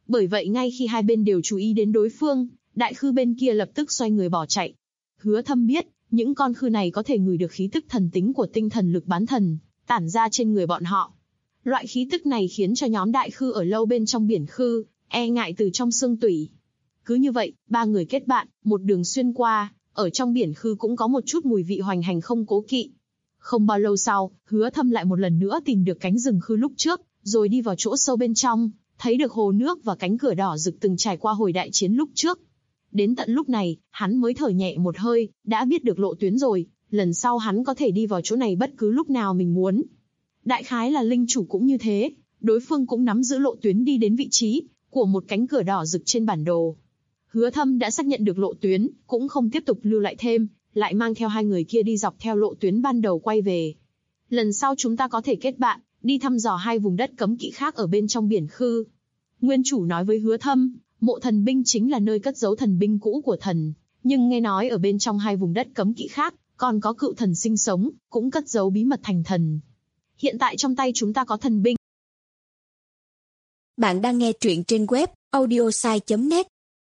Bởi vậy ngay khi hai bên đều chú ý đến đối phương, đại khư bên kia lập tức xoay người bỏ chạy. Hứa Thâm biết, những con khư này có thể ngửi được khí tức thần tính của tinh thần lực bán thần, tản ra trên người bọn họ. Loại khí tức này khiến cho nhóm đại khư ở lâu bên trong biển khư, e ngại từ trong xương tủy. Cứ như vậy, ba người kết bạn, một đường xuyên qua, ở trong biển khư cũng có một chút mùi vị hoành hành không cố kỵ. Không bao lâu sau, Hứa Thâm lại một lần nữa tìm được cánh rừng khư lúc trước, rồi đi vào chỗ sâu bên trong, thấy được hồ nước và cánh cửa đỏ rực từng trải qua hồi đại chiến lúc trước. Đến tận lúc này, hắn mới thở nhẹ một hơi, đã biết được lộ tuyến rồi, lần sau hắn có thể đi vào chỗ này bất cứ lúc nào mình muốn. Đại khái là linh chủ cũng như thế, đối phương cũng nắm giữ lộ tuyến đi đến vị trí của một cánh cửa đỏ rực trên bản đồ. Hứa Thâm đã xác nhận được lộ tuyến, cũng không tiếp tục lưu lại thêm, lại mang theo hai người kia đi dọc theo lộ tuyến ban đầu quay về. Lần sau chúng ta có thể kết bạn, đi thăm dò hai vùng đất cấm kỵ khác ở bên trong biển khư. Nguyên chủ nói với Hứa Thâm, mộ thần binh chính là nơi cất giấu thần binh cũ của thần, nhưng nghe nói ở bên trong hai vùng đất cấm kỵ khác, còn có cựu thần sinh sống, cũng cất giấu bí mật thành thần. Hiện tại trong tay chúng ta có thần binh. Bạn đang nghe truyện trên web audiosai.net.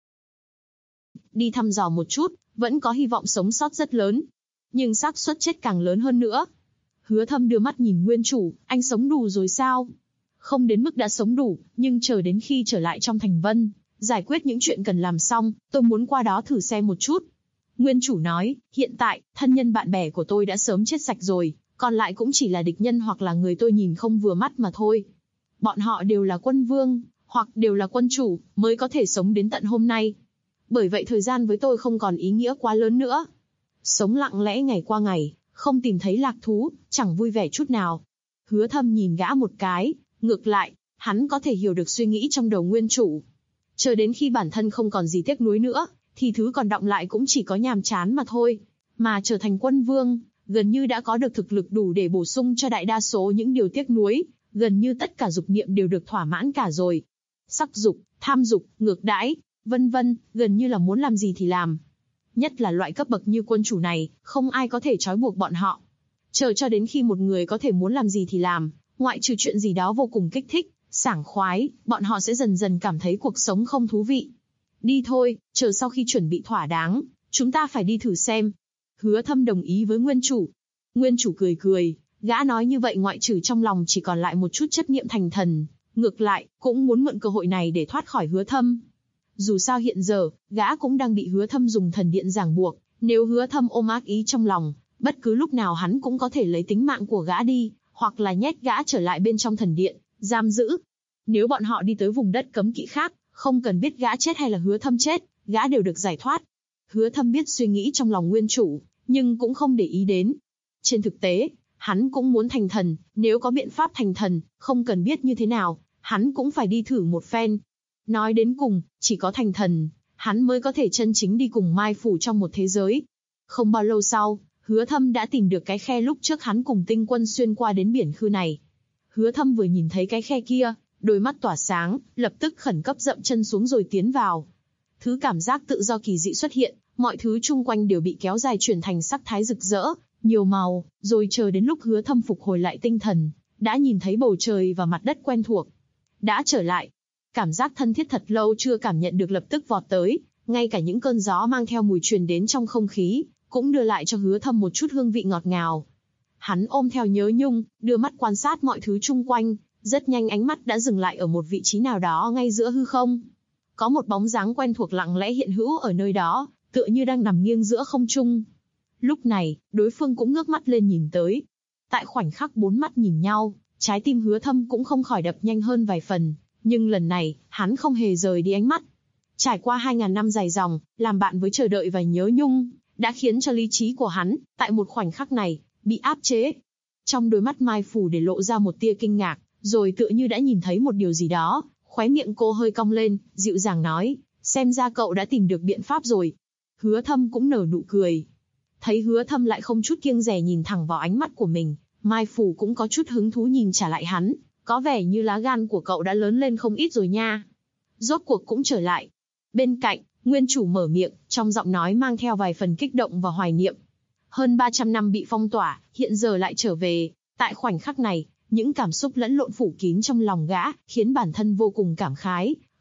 Đi thăm dò một chút, vẫn có hy vọng sống sót rất lớn, nhưng xác suất chết càng lớn hơn nữa. Hứa Thâm đưa mắt nhìn Nguyên chủ, anh sống đủ rồi sao? Không đến mức đã sống đủ, nhưng chờ đến khi trở lại trong thành Vân, giải quyết những chuyện cần làm xong, tôi muốn qua đó thử xem một chút. Nguyên chủ nói, hiện tại, thân nhân bạn bè của tôi đã sớm chết sạch rồi, còn lại cũng chỉ là địch nhân hoặc là người tôi nhìn không vừa mắt mà thôi. Bọn họ đều là quân vương, hoặc đều là quân chủ, mới có thể sống đến tận hôm nay. Bởi vậy thời gian với tôi không còn ý nghĩa quá lớn nữa. Sống lặng lẽ ngày qua ngày, không tìm thấy lạc thú, chẳng vui vẻ chút nào. Hứa Thâm nhìn gã một cái, ngược lại, hắn có thể hiểu được suy nghĩ trong đầu nguyên chủ. Chờ đến khi bản thân không còn gì tiếc nuối nữa, thì thứ còn đọng lại cũng chỉ có nhàm chán mà thôi. Mà trở thành quân vương, gần như đã có được thực lực đủ để bổ sung cho đại đa số những điều tiếc nuối, gần như tất cả dục niệm đều được thỏa mãn cả rồi. Sắc dục, tham dục, ngược đãi, vân vân, gần như là muốn làm gì thì làm. Nhất là loại cấp bậc như quân chủ này, không ai có thể trói buộc bọn họ. Chờ cho đến khi một người có thể muốn làm gì thì làm, ngoại trừ chuyện gì đó vô cùng kích thích, sảng khoái, bọn họ sẽ dần dần cảm thấy cuộc sống không thú vị. Đi thôi, chờ sau khi chuẩn bị thỏa đáng, chúng ta phải đi thử xem. Hứa Thâm đồng ý với nguyên chủ. Nguyên chủ cười cười, gã nói như vậy ngoại trừ trong lòng chỉ còn lại một chút chấp niệm thành thần, ngược lại, cũng muốn mượn cơ hội này để thoát khỏi Hứa Thâm. Dù sao hiện giờ, gã cũng đang bị Hứa Thâm dùng thần điện ràng buộc, nếu Hứa Thâm ôm ác ý trong lòng, bất cứ lúc nào hắn cũng có thể lấy tính mạng của gã đi, hoặc là nhét gã trở lại bên trong thần điện, giam giữ. Nếu bọn họ đi tới vùng đất cấm kỵ khác, không cần biết gã chết hay là Hứa Thâm chết, gã đều được giải thoát. Hứa Thâm biết suy nghĩ trong lòng nguyên chủ, nhưng cũng không để ý đến. Trên thực tế, hắn cũng muốn thành thần, nếu có biện pháp thành thần, không cần biết như thế nào, hắn cũng phải đi thử một phen. Nói đến cùng, chỉ có thành thần, hắn mới có thể chân chính đi cùng Mai Phủ trong một thế giới. Không bao lâu sau, Hứa Thâm đã tìm được cái khe lúc trước hắn cùng tinh quân xuyên qua đến biển khư này. Hứa Thâm vừa nhìn thấy cái khe kia, đôi mắt tỏa sáng, lập tức khẩn cấp dậm chân xuống rồi tiến vào. Thứ cảm giác tự do kỳ dị xuất hiện, mọi thứ chung quanh đều bị kéo dài chuyển thành sắc thái rực rỡ, nhiều màu, rồi chờ đến lúc Hứa Thâm phục hồi lại tinh thần, đã nhìn thấy bầu trời và mặt đất quen thuộc. Đã trở lại. Cảm giác thân thiết thật lâu chưa cảm nhận được lập tức vọt tới, ngay cả những cơn gió mang theo mùi truyền đến trong không khí, cũng đưa lại cho Hứa Thâm một chút hương vị ngọt ngào. Hắn ôm theo nhớ nhung, đưa mắt quan sát mọi thứ chung quanh, rất nhanh ánh mắt đã dừng lại ở một vị trí nào đó ngay giữa hư không. Có một bóng dáng quen thuộc lặng lẽ hiện hữu ở nơi đó, tựa như đang nằm nghiêng giữa không trung. Lúc này, đối phương cũng ngước mắt lên nhìn tới. Tại khoảnh khắc bốn mắt nhìn nhau, trái tim Hứa Thâm cũng không khỏi đập nhanh hơn vài phần, nhưng lần này, hắn không hề rời đi ánh mắt. Trải qua 2000 năm dài dòng, làm bạn với chờ đợi và nhớ nhung, đã khiến cho lý trí của hắn, tại một khoảnh khắc này, bị áp chế. Trong đôi mắt Mai Phủ để lộ ra một tia kinh ngạc, rồi tựa như đã nhìn thấy một điều gì đó, khóe miệng cô hơi cong lên, dịu dàng nói, xem ra cậu đã tìm được biện pháp rồi. Hứa Thâm cũng nở nụ cười. Thấy Hứa Thâm lại không chút kiêng dè nhìn thẳng vào ánh mắt của mình, Mai Phủ cũng có chút hứng thú nhìn trả lại hắn, có vẻ như lá gan của cậu đã lớn lên không ít rồi nha. Rốt cuộc cũng trở lại. Bên cạnh, nguyên chủ mở miệng, trong giọng nói mang theo vài phần kích động và hoài niệm. Hơn 300 năm bị phong tỏa, hiện giờ lại trở về. Tại khoảnh khắc này, những cảm xúc lẫn lộn phủ kín trong lòng gã, khiến bản thân vô cùng cảm khái,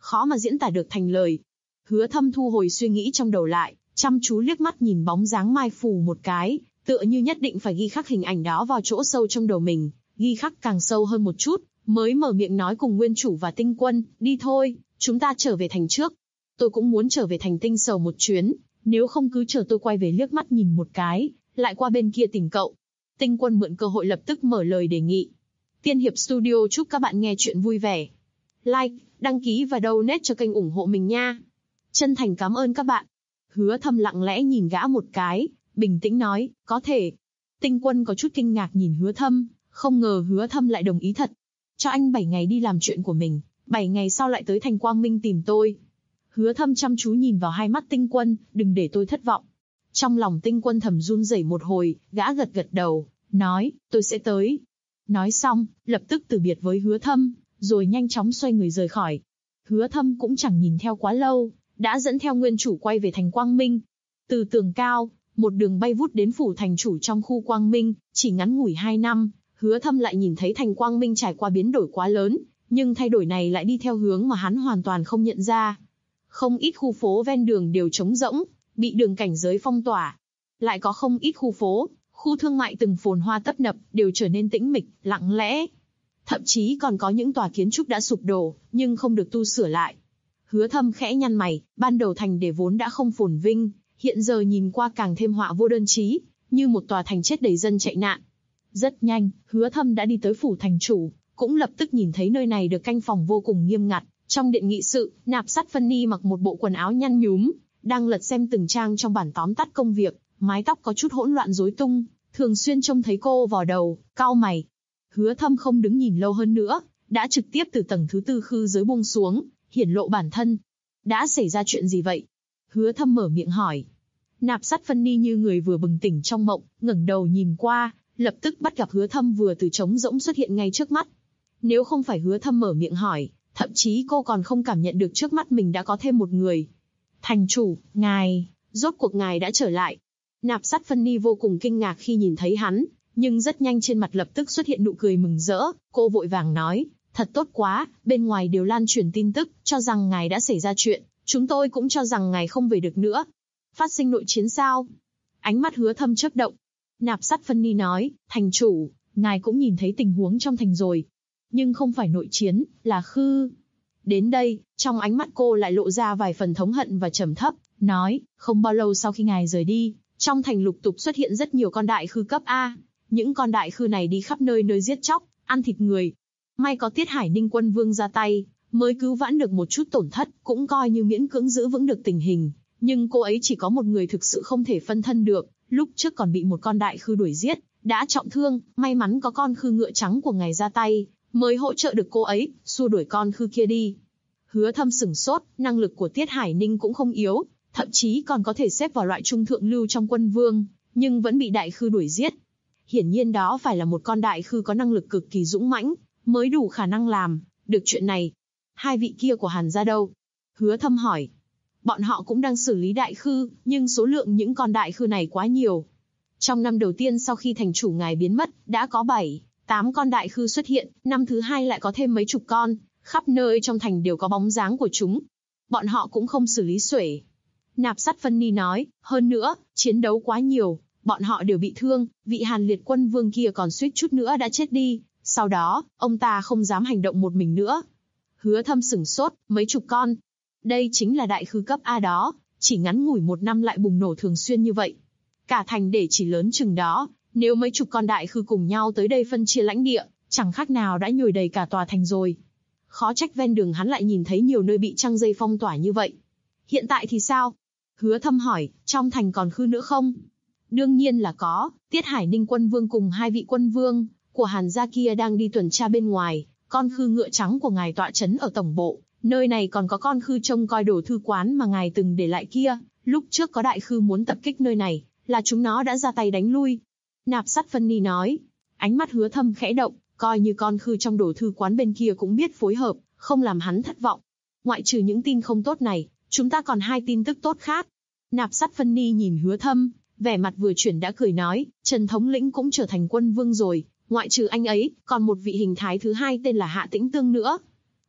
khó mà diễn tả được thành lời. Hứa Thâm thu hồi suy nghĩ trong đầu lại, chăm chú liếc mắt nhìn bóng dáng Mai Phù một cái, tựa như nhất định phải ghi khắc hình ảnh đó vào chỗ sâu trong đầu mình, ghi khắc càng sâu hơn một chút, mới mở miệng nói cùng Nguyên Chủ và Tinh Quân, đi thôi, chúng ta trở về thành trước. Tôi cũng muốn trở về thành Tinh Sầu một chuyến, nếu không cứ chờ tôi quay về liếc mắt nhìn một cái, lại qua bên kia tìm cậu. Tinh Quân mượn cơ hội lập tức mở lời đề nghị. Tiên Hiệp Studio chúc các bạn nghe chuyện vui vẻ. Like, đăng ký và donate cho kênh ủng hộ mình nha. Chân thành cảm ơn các bạn. Hứa Thâm lặng lẽ nhìn gã một cái, bình tĩnh nói, có thể. Tinh Quân có chút kinh ngạc nhìn Hứa Thâm, không ngờ Hứa Thâm lại đồng ý thật. Cho anh 7 ngày đi làm chuyện của mình, 7 ngày sau lại tới thành Quang Minh tìm tôi. Hứa Thâm chăm chú nhìn vào hai mắt Tinh Quân, đừng để tôi thất vọng. Trong lòng Tinh Quân thầm run rẩy một hồi, gã gật gật đầu, nói, tôi sẽ tới. Nói xong, lập tức từ biệt với Hứa Thâm, rồi nhanh chóng xoay người rời khỏi. Hứa Thâm cũng chẳng nhìn theo quá lâu, đã dẫn theo Nguyên Chủ quay về thành Quang Minh. Từ tường cao, một đường bay vút đến phủ thành chủ trong khu Quang Minh, chỉ ngắn ngủi 2 năm, Hứa Thâm lại nhìn thấy thành Quang Minh trải qua biến đổi quá lớn, nhưng thay đổi này lại đi theo hướng mà hắn hoàn toàn không nhận ra. Không ít khu phố ven đường đều trống rỗng, bị đường cảnh giới phong tỏa. Lại có không ít khu phố, khu thương mại từng phồn hoa tấp nập, đều trở nên tĩnh mịch, lặng lẽ. Thậm chí còn có những tòa kiến trúc đã sụp đổ, nhưng không được tu sửa lại. Hứa Thâm khẽ nhăn mày, ban đầu thành để vốn đã không phồn vinh, hiện giờ nhìn qua càng thêm họa vô đơn chí, như một tòa thành chết đầy dân chạy nạn. Rất nhanh, Hứa Thâm đã đi tới phủ thành chủ, cũng lập tức nhìn thấy nơi này được canh phòng vô cùng nghiêm ngặt. Trong điện nghị sự, Nạp Sát Phân Ni mặc một bộ quần áo nhăn nhúm, đang lật xem từng trang trong bản tóm tắt công việc, mái tóc có chút hỗn loạn rối tung, thường xuyên trông thấy cô vò đầu, cau mày. Hứa Thâm không đứng nhìn lâu hơn nữa, đã trực tiếp từ tầng thứ 4 khư giới buông xuống, hiển lộ bản thân. Đã xảy ra chuyện gì vậy? Hứa Thâm mở miệng hỏi. Nạp Sát Phân Ni như người vừa bừng tỉnh trong mộng, ngẩng đầu nhìn qua, lập tức bắt gặp Hứa Thâm vừa từ trống rỗng xuất hiện ngay trước mắt. Nếu không phải Hứa Thâm mở miệng hỏi, thậm chí cô còn không cảm nhận được trước mắt mình đã có thêm một người. Thành chủ, ngài, rốt cuộc ngài đã trở lại. Nạp Sát Phân Ni vô cùng kinh ngạc khi nhìn thấy hắn, nhưng rất nhanh trên mặt lập tức xuất hiện nụ cười mừng rỡ, cô vội vàng nói, thật tốt quá, bên ngoài đều lan truyền tin tức, cho rằng ngài đã xảy ra chuyện, chúng tôi cũng cho rằng ngài không về được nữa. Phát sinh nội chiến sao? Ánh mắt Hứa Thâm chớp động. Nạp Sát Phân Ni nói, thành chủ, ngài cũng nhìn thấy tình huống trong thành rồi. Nhưng không phải nội chiến, là khư. Đến đây, trong ánh mắt cô lại lộ ra vài phần thống hận và trầm thấp, nói, không bao lâu sau khi ngài rời đi, trong thành lục tục xuất hiện rất nhiều con đại khư cấp A. Những con đại khư này đi khắp nơi nơi giết chóc, ăn thịt người. May có Tiết Hải Ninh quân vương ra tay, mới cứu vãn được một chút tổn thất, cũng coi như miễn cưỡng giữ vững được tình hình. Nhưng cô ấy chỉ có một người thực sự không thể phân thân được, lúc trước còn bị một con đại khư đuổi giết, đã trọng thương, may mắn có con khư ngựa trắng của ngài ra tay, mới hỗ trợ được cô ấy, xua đuổi con khư kia đi. Hứa Thâm sửng sốt, năng lực của Tiết Hải Ninh cũng không yếu, thậm chí còn có thể xếp vào loại trung thượng lưu trong quân vương, nhưng vẫn bị đại khư đuổi giết. Hiển nhiên đó phải là một con đại khư có năng lực cực kỳ dũng mãnh, mới đủ khả năng làm được chuyện này. Hai vị kia của Hàn gia đâu? Hứa Thâm hỏi. Bọn họ cũng đang xử lý đại khư, nhưng số lượng những con đại khư này quá nhiều. Trong năm đầu tiên sau khi thành chủ ngài biến mất, đã có 7-8 con đại khư xuất hiện, năm thứ hai lại có thêm mấy chục con, khắp nơi trong thành đều có bóng dáng của chúng. Bọn họ cũng không xử lý xuể. Nạp Sát Phân Ni nói, hơn nữa, chiến đấu quá nhiều, bọn họ đều bị thương, vị Hàn Liệt quân vương kia còn suýt chút nữa đã chết đi, sau đó, ông ta không dám hành động một mình nữa. Hứa Thâm sửng sốt, mấy chục con. Đây chính là đại khư cấp A đó, chỉ ngắn ngủi 1 năm lại bùng nổ thường xuyên như vậy. Cả thành để chỉ lớn chừng đó, nếu mấy chục con đại khư cùng nhau tới đây phân chia lãnh địa, chẳng khác nào đã nhồi đầy cả tòa thành rồi. Khó trách ven đường hắn lại nhìn thấy nhiều nơi bị trăng dây phong tỏa như vậy. Hiện tại thì sao? Hứa Thâm hỏi, trong thành còn khư nữa không? Đương nhiên là có, Tiết Hải Ninh quân vương cùng 2 vị quân vương của Hàn gia kia đang đi tuần tra bên ngoài, con khư ngựa trắng của ngài tọa trấn ở tổng bộ, nơi này còn có con khư trông coi đồ thư quán mà ngài từng để lại kia, lúc trước có đại khư muốn tập kích nơi này, là chúng nó đã ra tay đánh lui. Nạp Sát Phân Ni nói, ánh mắt Hứa Thâm khẽ động, coi như con khư trong đồ thư quán bên kia cũng biết phối hợp, không làm hắn thất vọng. Ngoại trừ những tin không tốt này, chúng ta còn 2 tin tức tốt khác. Nạp Sát Phân Ni nhìn Hứa Thâm, vẻ mặt vừa chuyển đã cười nói, Trần thống lĩnh cũng trở thành quân vương rồi, ngoại trừ anh ấy, còn một vị hình thái thứ 2 tên là Hạ Tĩnh Tương nữa.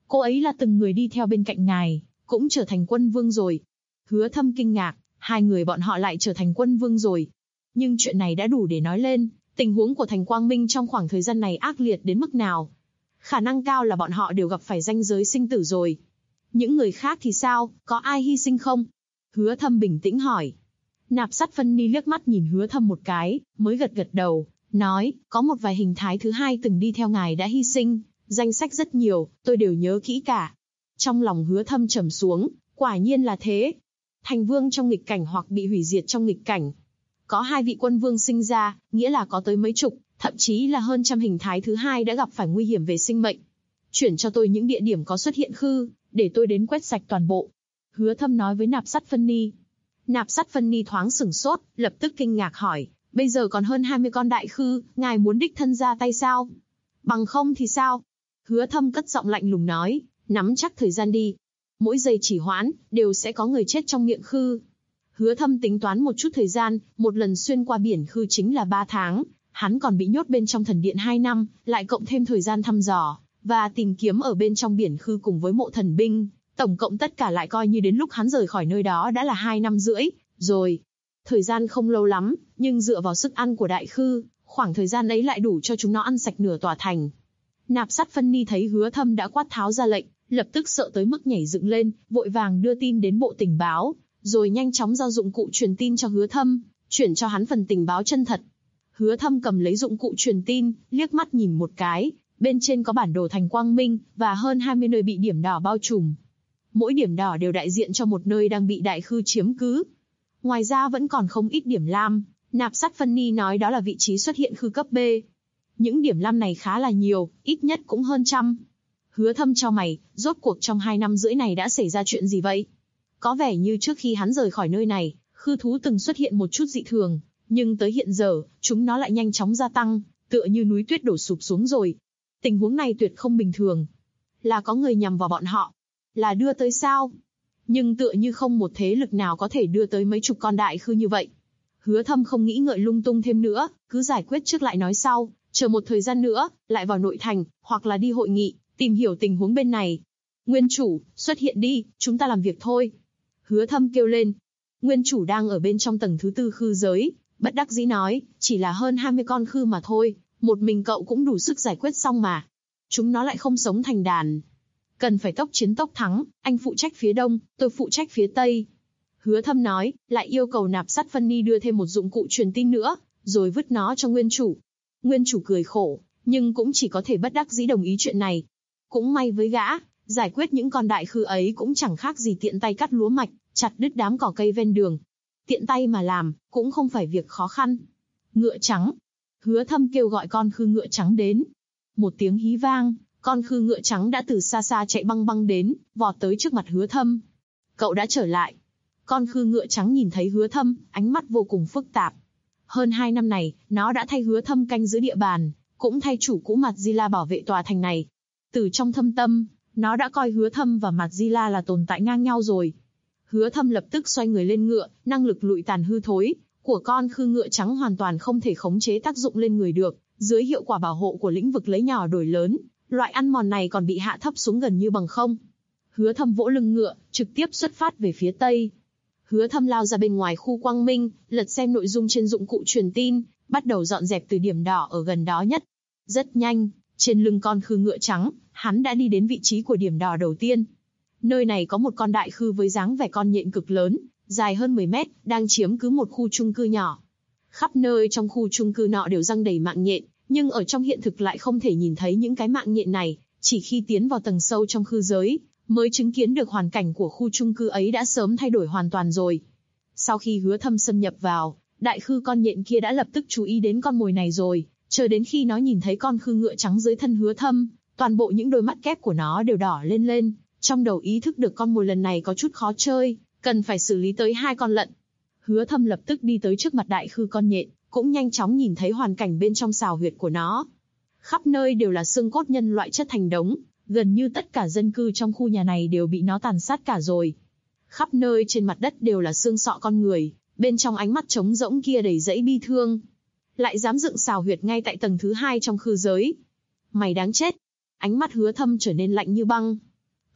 Cô ấy là từng người đi theo bên cạnh ngài, cũng trở thành quân vương rồi. Hứa Thâm kinh ngạc, hai người bọn họ lại trở thành quân vương rồi. Nhưng chuyện này đã đủ để nói lên, tình huống của Thành Quang Minh trong khoảng thời gian này ác liệt đến mức nào. Khả năng cao là bọn họ đều gặp phải ranh giới sinh tử rồi. Những người khác thì sao, có ai hy sinh không? Hứa Thâm bình tĩnh hỏi. Nạp Sát Phân Ni liếc mắt nhìn Hứa Thâm một cái, mới gật gật đầu, nói, có một vài hình thái thứ hai từng đi theo ngài đã hy sinh, danh sách rất nhiều, tôi đều nhớ kỹ cả. Trong lòng Hứa Thâm trầm xuống, quả nhiên là thế. Thành vương trong nghịch cảnh hoặc bị hủy diệt trong nghịch cảnh. Có 2 vị quân vương sinh ra, nghĩa là có tới mấy chục, thậm chí là hơn trăm hình thái thứ hai đã gặp phải nguy hiểm về sinh mệnh. Chuyển cho tôi những địa điểm có xuất hiện khư, để tôi đến quét sạch toàn bộ. Hứa Thâm nói với Nạp Sát Phân Ni. Nạp Sát Phân Ni thoáng sửng sốt, lập tức kinh ngạc hỏi, bây giờ còn hơn 20 con đại khư, ngài muốn đích thân ra tay sao? Bằng không thì sao? Hứa Thâm cất giọng lạnh lùng nói, nắm chắc thời gian đi. Mỗi giây chỉ hoãn, đều sẽ có người chết trong miệng khư. Hứa Thâm tính toán một chút thời gian, một lần xuyên qua biển khư chính là 3 tháng, hắn còn bị nhốt bên trong thần điện 2 năm, lại cộng thêm thời gian thăm dò và tìm kiếm ở bên trong biển khư cùng với mộ thần binh, tổng cộng tất cả lại coi như đến lúc hắn rời khỏi nơi đó đã là 2 năm rưỡi rồi. Thời gian không lâu lắm, nhưng dựa vào sức ăn của đại khư, khoảng thời gian ấy lại đủ cho chúng nó ăn sạch nửa tòa thành. Nạp Sát Phân Ni thấy Hứa Thâm đã quát tháo ra lệnh, lập tức sợ tới mức nhảy dựng lên, vội vàng đưa tin đến bộ tình báo, rồi nhanh chóng giao dụng cụ truyền tin cho Hứa Thâm, chuyển cho hắn phần tình báo chân thật. Hứa Thâm cầm lấy dụng cụ truyền tin, liếc mắt nhìn một cái, bên trên có bản đồ Thành Quang Minh và hơn 20 nơi bị điểm đỏ bao trùm. Mỗi điểm đỏ đều đại diện cho một nơi đang bị đại khư chiếm cứ. Ngoài ra vẫn còn không ít điểm lam, Nạp Sát Phân Ni nói đó là vị trí xuất hiện khư cấp B. Những điểm lam này khá là nhiều, ít nhất cũng hơn trăm. Hứa Thâm chau mày, rốt cuộc trong 2 năm rưỡi này đã xảy ra chuyện gì vậy? Có vẻ như trước khi hắn rời khỏi nơi này, khư thú từng xuất hiện một chút dị thường, nhưng tới hiện giờ, chúng nó lại nhanh chóng gia tăng, tựa như núi tuyết đổ sụp xuống rồi. Tình huống này tuyệt không bình thường. Là có người nhằm vào bọn họ. Là đưa tới sao? Nhưng tựa như không một thế lực nào có thể đưa tới mấy chục con đại khư như vậy. Hứa Thâm không nghĩ ngợi lung tung thêm nữa, cứ giải quyết trước lại nói sau, chờ một thời gian nữa, lại vào nội thành, hoặc là đi hội nghị, tìm hiểu tình huống bên này. Nguyên chủ, xuất hiện đi, chúng ta làm việc thôi. Hứa Thâm kêu lên. Nguyên chủ đang ở bên trong tầng thứ 4 khư giới, bất đắc dĩ nói, chỉ là hơn 20 con khư mà thôi, một mình cậu cũng đủ sức giải quyết xong mà. Chúng nó lại không sống thành đàn. Cần phải tốc chiến tốc thắng, anh phụ trách phía đông, tôi phụ trách phía tây. Hứa Thâm nói, lại yêu cầu Nạp Sát Phân Ni đưa thêm một dụng cụ truyền tin nữa, rồi vứt nó cho nguyên chủ. Nguyên chủ cười khổ, nhưng cũng chỉ có thể bất đắc dĩ đồng ý chuyện này. Cũng may với gã, giải quyết những con đại khư ấy cũng chẳng khác gì tiện tay cắt lúa mạch, chặt đứt đám cỏ cây ven đường. Tiện tay mà làm, cũng không phải việc khó khăn. Ngựa trắng. Hứa Thâm kêu gọi con khư ngựa trắng đến. Một tiếng hí vang, con khư ngựa trắng đã từ xa xa chạy băng băng đến, vọt tới trước mặt Hứa Thâm. Cậu đã trở lại. Con khư ngựa trắng nhìn thấy Hứa Thâm, ánh mắt vô cùng phức tạp. Hơn 2 năm này, nó đã thay Hứa Thâm canh giữ địa bàn, cũng thay chủ cũ Madzilla bảo vệ tòa thành này. Từ trong thâm tâm, nó đã coi Hứa Thâm và Madzilla là tồn tại ngang nhau rồi. Hứa Thâm lập tức xoay người lên ngựa, năng lực lụi tàn hư thối của con khư ngựa trắng hoàn toàn không thể khống chế tác dụng lên người được, dưới hiệu quả bảo hộ của lĩnh vực lấy nhỏ đổi lớn, loại ăn mòn này còn bị hạ thấp xuống gần như bằng không. Hứa Thâm vỗ lưng ngựa, trực tiếp xuất phát về phía tây. Hứa Thâm lao ra bên ngoài khu Quang Minh, lật xem nội dung trên dụng cụ truyền tin, bắt đầu dọn dẹp từ điểm đỏ ở gần đó nhất. Rất nhanh, trên lưng con khư ngựa trắng, hắn đã đi đến vị trí của điểm đỏ đầu tiên. Nơi này có một con đại khư với dáng vẻ con nhện cực lớn, dài hơn 10 mét, đang chiếm cứ một khu chung cư nhỏ. Khắp nơi trong khu chung cư nọ đều răng đầy mạng nhện, nhưng ở trong hiện thực lại không thể nhìn thấy những cái mạng nhện này, chỉ khi tiến vào tầng sâu trong khư giới, mới chứng kiến được hoàn cảnh của khu chung cư ấy đã sớm thay đổi hoàn toàn rồi. Sau khi Hứa Thâm xâm nhập vào, đại khư con nhện kia đã lập tức chú ý đến con mồi này rồi, chờ đến khi nó nhìn thấy con khư ngựa trắng dưới thân Hứa Thâm, toàn bộ những đôi mắt kép của nó đều đỏ lên, trong đầu ý thức được con mồi lần này có chút khó chơi, cần phải xử lý tới 2 con lợn. Hứa Thâm lập tức đi tới trước mặt đại khư con nhện, cũng nhanh chóng nhìn thấy hoàn cảnh bên trong sào huyệt của nó. Khắp nơi đều là xương cốt nhân loại chất thành đống, gần như tất cả dân cư trong khu nhà này đều bị nó tàn sát cả rồi. Khắp nơi trên mặt đất đều là xương sọ con người, bên trong ánh mắt trống rỗng kia đầy dẫy bi thương. Lại dám dựng sào huyệt ngay tại tầng thứ 2 trong khư giới. Mày đáng chết. Ánh mắt Hứa Thâm trở nên lạnh như băng.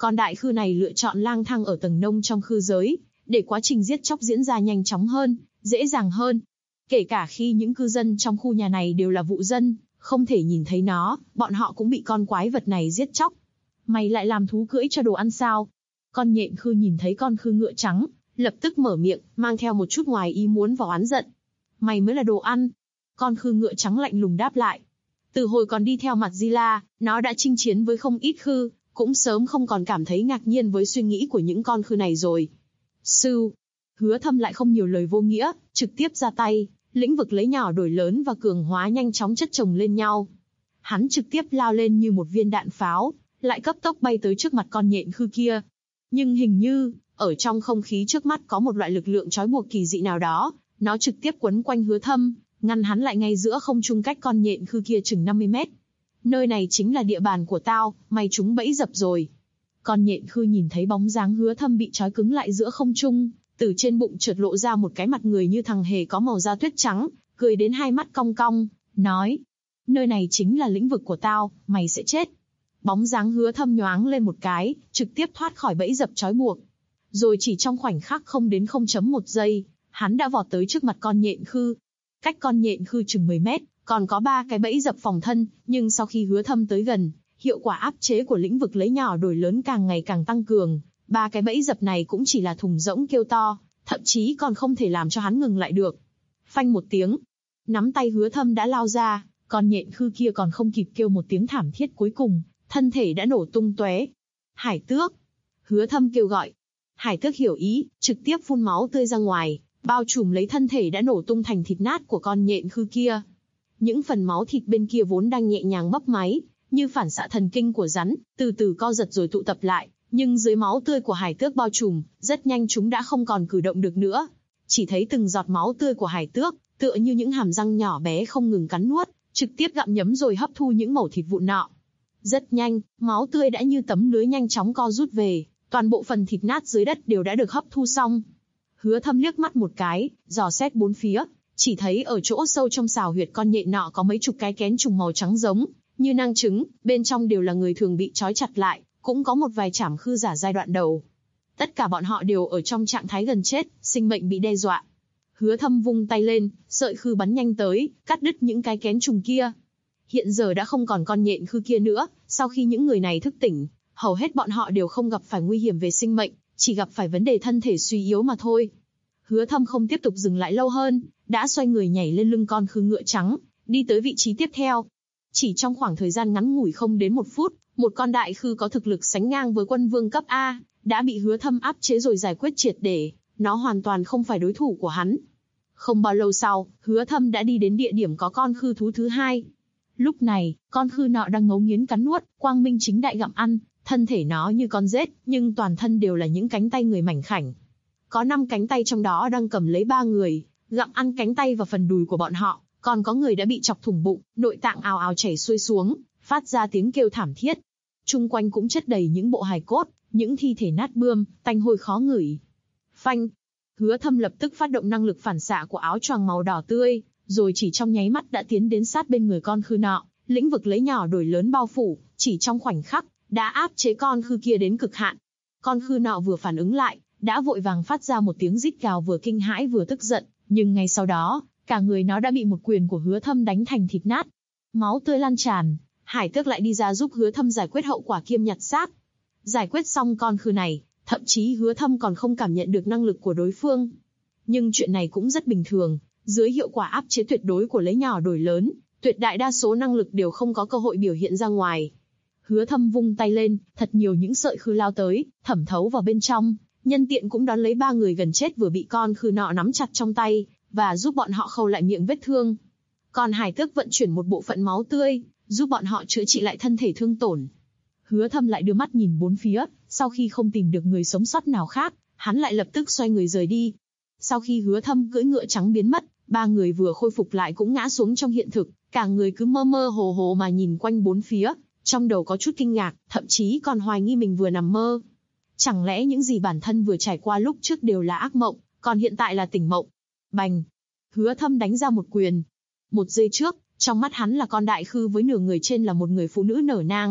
Con đại khư này lựa chọn lang thang ở tầng nông trong khư giới, để quá trình giết chóc diễn ra nhanh chóng hơn, dễ dàng hơn. Kể cả khi những cư dân trong khu nhà này đều là vụ dân, không thể nhìn thấy nó, bọn họ cũng bị con quái vật này giết chóc. Mày lại làm thú cưỡi cho đồ ăn sao? Con nhện khư nhìn thấy con khư ngựa trắng, lập tức mở miệng, mang theo một chút ngoài ý muốn và oán giận. Mày mới là đồ ăn. Con khư ngựa trắng lạnh lùng đáp lại. Từ hồi còn đi theo mặt Zilla, nó đã chinh chiến với không ít khư, cũng sớm không còn cảm thấy ngạc nhiên với suy nghĩ của những con khư này rồi. Sưu. Hứa Thâm lại không nhiều lời vô nghĩa, trực tiếp ra tay, lĩnh vực lấy nhỏ đổi lớn và cường hóa nhanh chóng chất chồng lên nhau. Hắn trực tiếp lao lên như một viên đạn pháo, lại cấp tốc bay tới trước mặt con nhện khư kia. Nhưng hình như, ở trong không khí trước mắt có một loại lực lượng trói buộc kỳ dị nào đó, nó trực tiếp quấn quanh Hứa Thâm, ngăn hắn lại ngay giữa không trung cách con nhện khư kia chừng 50 mét. Nơi này chính là địa bàn của tao, mày trúng bẫy dập rồi. Con nhện khư nhìn thấy bóng dáng Hứa Thâm bị trói cứng lại giữa không trung, từ trên bụng chợt lộ ra một cái mặt người như thằng hề có màu da tuyết trắng, cười đến hai mắt cong cong, nói: nơi này chính là lĩnh vực của tao, mày sẽ chết. Bóng dáng Hứa Thâm nhoáng lên một cái, trực tiếp thoát khỏi bẫy dập trói buộc. Rồi chỉ trong khoảnh khắc không đến 0.1 giây, hắn đã vọt tới trước mặt con nhện khư. Cách con nhện khư chừng 10 mét, còn có 3 cái bẫy dập phòng thân, nhưng sau khi Hứa Thâm tới gần, hiệu quả áp chế của lĩnh vực lấy nhỏ đổi lớn càng ngày càng tăng cường. 3 cái bẫy dập này cũng chỉ là thùng rỗng kêu to, thậm chí còn không thể làm cho hắn ngừng lại được. Phanh một tiếng, nắm tay Hứa Thâm đã lao ra, con nhện khư kia còn không kịp kêu một tiếng thảm thiết cuối cùng, thân thể đã nổ tung tóe. Hải tước! Hứa Thâm kêu gọi. Hải tước hiểu ý, trực tiếp phun máu tươi ra ngoài, bao trùm lấy thân thể đã nổ tung thành thịt nát của con nhện khư kia. Những phần máu thịt bên kia vốn đang nhẹ nhàng mấp máy, như phản xạ thần kinh của rắn, từ từ co giật rồi tụ tập lại, nhưng dưới máu tươi của hải tước bao trùm, rất nhanh chúng đã không còn cử động được nữa. Chỉ thấy từng giọt máu tươi của hải tước, tựa như những hàm răng nhỏ bé không ngừng cắn nuốt, trực tiếp gặm nhấm rồi hấp thu những mẩu thịt vụn nọ. Rất nhanh, máu tươi đã như tấm lưới nhanh chóng co rút về, toàn bộ phần thịt nát dưới đất đều đã được hấp thu xong. Hứa Thâm liếc mắt một cái, dò xét bốn phía, chỉ thấy ở chỗ sâu trong sào huyệt con nhện nọ có mấy chục cái kén trùng màu trắng giống như nang trứng, bên trong đều là người thường bị trói chặt lại, cũng có một vài trảm khư giả giai đoạn đầu. Tất cả bọn họ đều ở trong trạng thái gần chết, sinh mệnh bị đe dọa. Hứa Thâm vung tay lên, sợi khư bắn nhanh tới, cắt đứt những cái kén trùng kia. Hiện giờ đã không còn con nhện khư kia nữa, sau khi những người này thức tỉnh, hầu hết bọn họ đều không gặp phải nguy hiểm về sinh mệnh, chỉ gặp phải vấn đề thân thể suy yếu mà thôi. Hứa Thâm không tiếp tục dừng lại lâu hơn, đã xoay người nhảy lên lưng con khư ngựa trắng, đi tới vị trí tiếp theo. Chỉ trong khoảng thời gian ngắn ngủi không đến 1 phút, một con đại khư có thực lực sánh ngang với quân vương cấp A, đã bị Hứa Thâm áp chế rồi giải quyết triệt để, nó hoàn toàn không phải đối thủ của hắn. Không bao lâu sau, Hứa Thâm đã đi đến địa điểm có con khư thú thứ 2. Lúc này, con khư nọ đang ngấu nghiến cắn nuốt, quang minh chính đại gặm ăn, thân thể nó như con rết, nhưng toàn thân đều là những cánh tay người mảnh khảnh. Có 5 cánh tay trong đó đang cầm lấy 3 người, gặm ăn cánh tay và phần đùi của bọn họ, còn có người đã bị chọc thủng bụng, nội tạng ào ào chảy xuôi xuống, phát ra tiếng kêu thảm thiết. Chung quanh cũng chất đầy những bộ hài cốt, những thi thể nát bươm, tanh hôi khó ngửi. Phanh! Hứa Thâm lập tức phát động năng lực phản xạ của áo choàng màu đỏ tươi, rồi chỉ trong nháy mắt đã tiến đến sát bên người con khư nọ, lĩnh vực lấy nhỏ đổi lớn bao phủ, chỉ trong khoảnh khắc, đã áp chế con khư kia đến cực hạn. Con khư nọ vừa phản ứng lại, đã vội vàng phát ra một tiếng rít gào vừa kinh hãi vừa tức giận, nhưng ngay sau đó, cả người nó đã bị một quyền của Hứa Thâm đánh thành thịt nát. Máu tươi lan tràn, Hải Tước lại đi ra giúp Hứa Thâm giải quyết hậu quả kiêm nhặt xác. Giải quyết xong con khư này, thậm chí Hứa Thâm còn không cảm nhận được năng lực của đối phương. Nhưng chuyện này cũng rất bình thường, dưới hiệu quả áp chế tuyệt đối của lấy nhỏ đổi lớn, tuyệt đại đa số năng lực đều không có cơ hội biểu hiện ra ngoài. Hứa Thâm vung tay lên, thật nhiều những sợi khư lao tới, thẩm thấu vào bên trong, nhân tiện cũng đón lấy 3 người gần chết vừa bị con khư nọ nắm chặt trong tay, và giúp bọn họ khâu lại miệng vết thương. Còn Hải Tước vận chuyển một bộ phận máu tươi, giúp bọn họ chữa trị lại thân thể thương tổn. Hứa Thâm lại đưa mắt nhìn bốn phía, sau khi không tìm được người sống sót nào khác, hắn lại lập tức xoay người rời đi. Sau khi Hứa Thâm cưỡi ngựa trắng biến mất, 3 người vừa khôi phục lại cũng ngã xuống trong hiện thực, cả người cứ mơ mơ hồ hồ mà nhìn quanh bốn phía, trong đầu có chút kinh ngạc, thậm chí còn hoài nghi mình vừa nằm mơ. Chẳng lẽ những gì bản thân vừa trải qua lúc trước đều là ác mộng, còn hiện tại là tỉnh mộng? Bành! Hứa Thâm đánh ra một quyền. 1 giây trước, trong mắt hắn là con đại khư với nửa người trên là một người phụ nữ nở nang,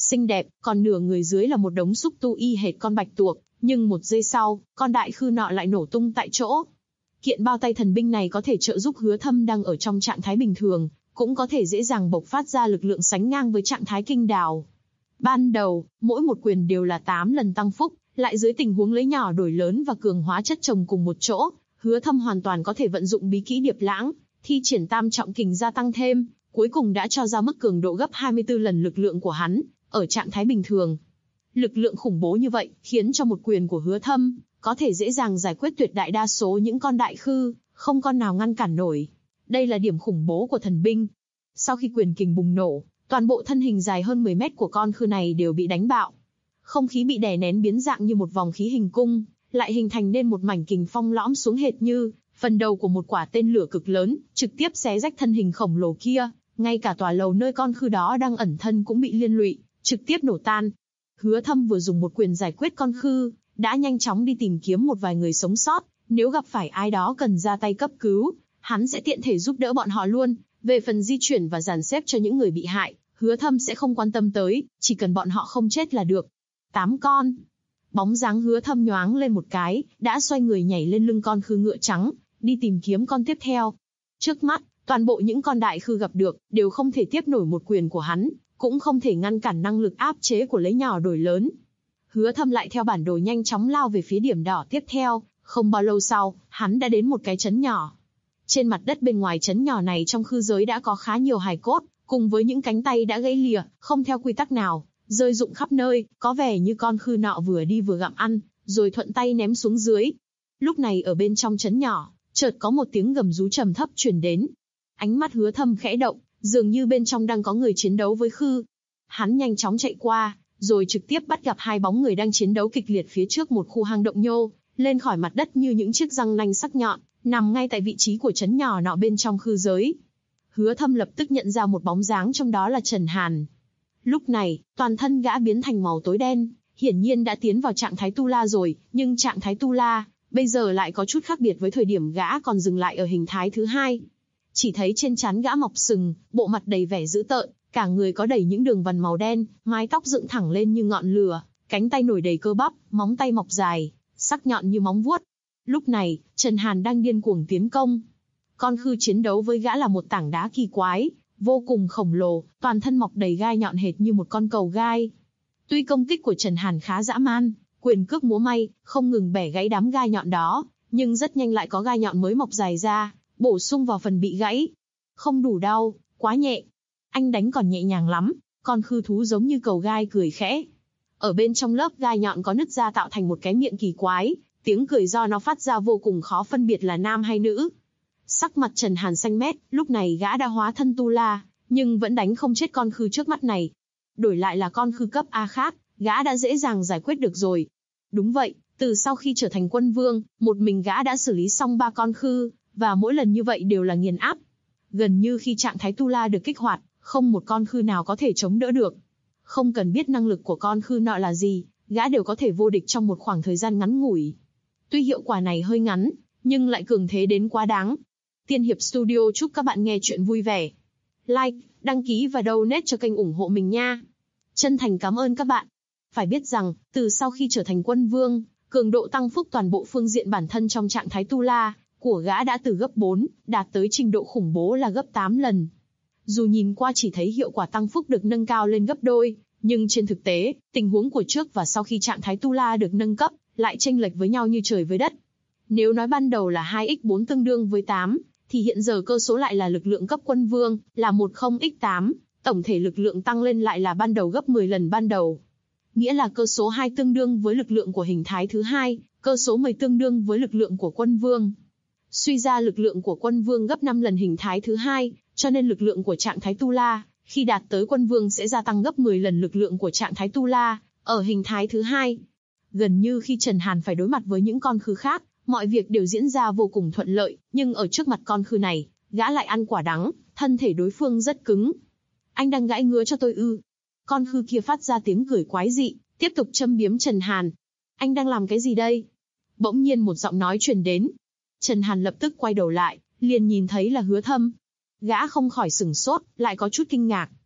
xinh đẹp, còn nửa người dưới là một đống xúc tu y hệt con bạch tuộc, nhưng một giây sau, con đại khư nọ lại nổ tung tại chỗ. Kiện bao tay thần binh này có thể trợ giúp Hứa Thâm đang ở trong trạng thái bình thường, cũng có thể dễ dàng bộc phát ra lực lượng sánh ngang với trạng thái kinh đào. Ban đầu, mỗi một quyền đều là 8 lần tăng phúc, lại dưới tình huống lấy nhỏ đổi lớn và cường hóa chất chồng cùng một chỗ, Hứa Thâm hoàn toàn có thể vận dụng bí kỹ Điệp Lãng, thi triển tam trọng kình gia tăng thêm, cuối cùng đã cho ra mức cường độ gấp 24 lần lực lượng của hắn, ở trạng thái bình thường. Lực lượng khủng bố như vậy, khiến cho một quyền của Hứa Thâm có thể dễ dàng giải quyết tuyệt đại đa số những con đại khư, không con nào ngăn cản nổi. Đây là điểm khủng bố của thần binh. Sau khi quyền kình bùng nổ, toàn bộ thân hình dài hơn 10 mét của con khư này đều bị đánh bạo. Không khí bị đè nén biến dạng như một vòng khí hình cung, lại hình thành nên một mảnh kình phong lõm xuống hệt như phần đầu của một quả tên lửa cực lớn, trực tiếp xé rách thân hình khổng lồ kia. Ngay cả tòa lầu nơi con khư đó đang ẩn thân cũng bị liên lụy, trực tiếp nổ tan. Hứa Thâm vừa dùng một quyền giải quyết con khư, đã nhanh chóng đi tìm kiếm một vài người sống sót, nếu gặp phải ai đó cần ra tay cấp cứu, hắn sẽ tiện thể giúp đỡ bọn họ luôn. Về phần di chuyển và dàn xếp cho những người bị hại, Hứa Thâm sẽ không quan tâm tới, chỉ cần bọn họ không chết là được. 8 con. Bóng dáng Hứa Thâm nhoáng lên một cái, đã xoay người nhảy lên lưng con khư ngựa trắng, đi tìm kiếm con tiếp theo. Trước mắt, toàn bộ những con đại khư gặp được, đều không thể tiếp nổi một quyền của hắn, cũng không thể ngăn cản năng lực áp chế của lấy nhỏ đổi lớn. Hứa Thâm lại theo bản đồ nhanh chóng lao về phía điểm đỏ tiếp theo, không bao lâu sau, hắn đã đến một cái trấn nhỏ. Trên mặt đất bên ngoài trấn nhỏ này trong khư giới đã có khá nhiều hài cốt, cùng với những cánh tay đã gãy lìa, không theo quy tắc nào, rơi rụng khắp nơi, có vẻ như con khư nọ vừa đi vừa gặm ăn, rồi thuận tay ném xuống dưới. Lúc này ở bên trong trấn nhỏ, chợt có một tiếng gầm rú trầm thấp truyền đến. Ánh mắt Hứa Thâm khẽ động, dường như bên trong đang có người chiến đấu với khư. Hắn nhanh chóng chạy qua, rồi trực tiếp bắt gặp hai bóng người đang chiến đấu kịch liệt phía trước một khu hang động nhô lên khỏi mặt đất như những chiếc răng nanh sắc nhọn, nằm ngay tại vị trí của trấn nhỏ nọ bên trong khư giới. Hứa Thâm lập tức nhận ra một bóng dáng trong đó là Trần Hàn. Lúc này, toàn thân gã biến thành màu tối đen, hiển nhiên đã tiến vào trạng thái tu la rồi, nhưng trạng thái tu la bây giờ lại có chút khác biệt với thời điểm gã còn dừng lại ở hình thái thứ hai. Chỉ thấy trên trán gã mọc sừng, bộ mặt đầy vẻ dữ tợn, cả người có đầy những đường vân màu đen, mái tóc dựng thẳng lên như ngọn lửa, cánh tay nổi đầy cơ bắp, móng tay mọc dài, sắc nhọn như móng vuốt. Lúc này, Trần Hàn đang điên cuồng tiến công. Con khư chiến đấu với gã là một tảng đá kỳ quái, vô cùng khổng lồ, toàn thân mọc đầy gai nhọn hệt như một con cầu gai. Tuy công kích của Trần Hàn khá dã man, quyền cước múa may, không ngừng bẻ gãy đám gai nhọn đó, nhưng rất nhanh lại có gai nhọn mới mọc dài ra, bổ sung vào phần bị gãy. Không đủ đau, quá nhẹ. Anh đánh còn nhẹ nhàng lắm. Con khư thú giống như cầu gai cười khẽ. Ở bên trong lớp gai nhọn có nứt ra tạo thành một cái miệng kỳ quái, tiếng cười do nó phát ra vô cùng khó phân biệt là nam hay nữ. Sắc mặt Trần Hàn xanh mét, lúc này gã đã hóa thân tu la, nhưng vẫn đánh không chết con khư trước mắt này. Đổi lại là con khư cấp A khác, gã đã dễ dàng giải quyết được rồi. Đúng vậy, từ sau khi trở thành quân vương, một mình gã đã xử lý xong 3 con khư, và mỗi lần như vậy đều là nghiền áp. Gần như khi trạng thái tu la được kích hoạt, không một con khư nào có thể chống đỡ được. Không cần biết năng lực của con khư nọ là gì, gã đều có thể vô địch trong một khoảng thời gian ngắn ngủi. Tuy hiệu quả này hơi ngắn, nhưng lại cường thế đến quá đáng. Tiên Hiệp Studio chúc các bạn nghe chuyện vui vẻ. Like, đăng ký và donate cho kênh ủng hộ mình nha. Chân thành cảm ơn các bạn. Phải biết rằng, từ sau khi trở thành quân vương, cường độ tăng phúc toàn bộ phương diện bản thân trong trạng thái tu la của gã đã từ gấp 4, đạt tới trình độ khủng bố là gấp 8 lần. Dù nhìn qua chỉ thấy hiệu quả tăng phúc được nâng cao lên gấp đôi, nhưng trên thực tế, tình huống của trước và sau khi trạng thái tu la được nâng cấp, lại chênh lệch với nhau như trời với đất. Nếu nói ban đầu là 2x4 tương đương với 8, thì hiện giờ cơ số lại là lực lượng cấp quân vương, là 10x8, tổng thể lực lượng tăng lên lại là ban đầu gấp 10 lần ban đầu. Nghĩa là cơ số 2 tương đương với lực lượng của hình thái thứ hai, cơ số 10 tương đương với lực lượng của quân vương. Suy ra lực lượng của quân vương gấp 5 lần hình thái thứ hai, cho nên lực lượng của trạng thái tu la, khi đạt tới quân vương sẽ gia tăng gấp 10 lần lực lượng của trạng thái tu la, ở hình thái thứ hai. Gần như khi Trần Hàn phải đối mặt với những con khư khác, mọi việc đều diễn ra vô cùng thuận lợi, nhưng ở trước mặt con khư này, gã lại ăn quả đắng, thân thể đối phương rất cứng. Anh đang gãi ngứa cho tôi ư? Con khư kia phát ra tiếng cười quái dị, tiếp tục châm biếm Trần Hàn. Anh đang làm cái gì đây? Bỗng nhiên một giọng nói truyền đến. Trần Hàn lập tức quay đầu lại, liền nhìn thấy là Hứa Thâm. Gã không khỏi sửng sốt, lại có chút kinh ngạc.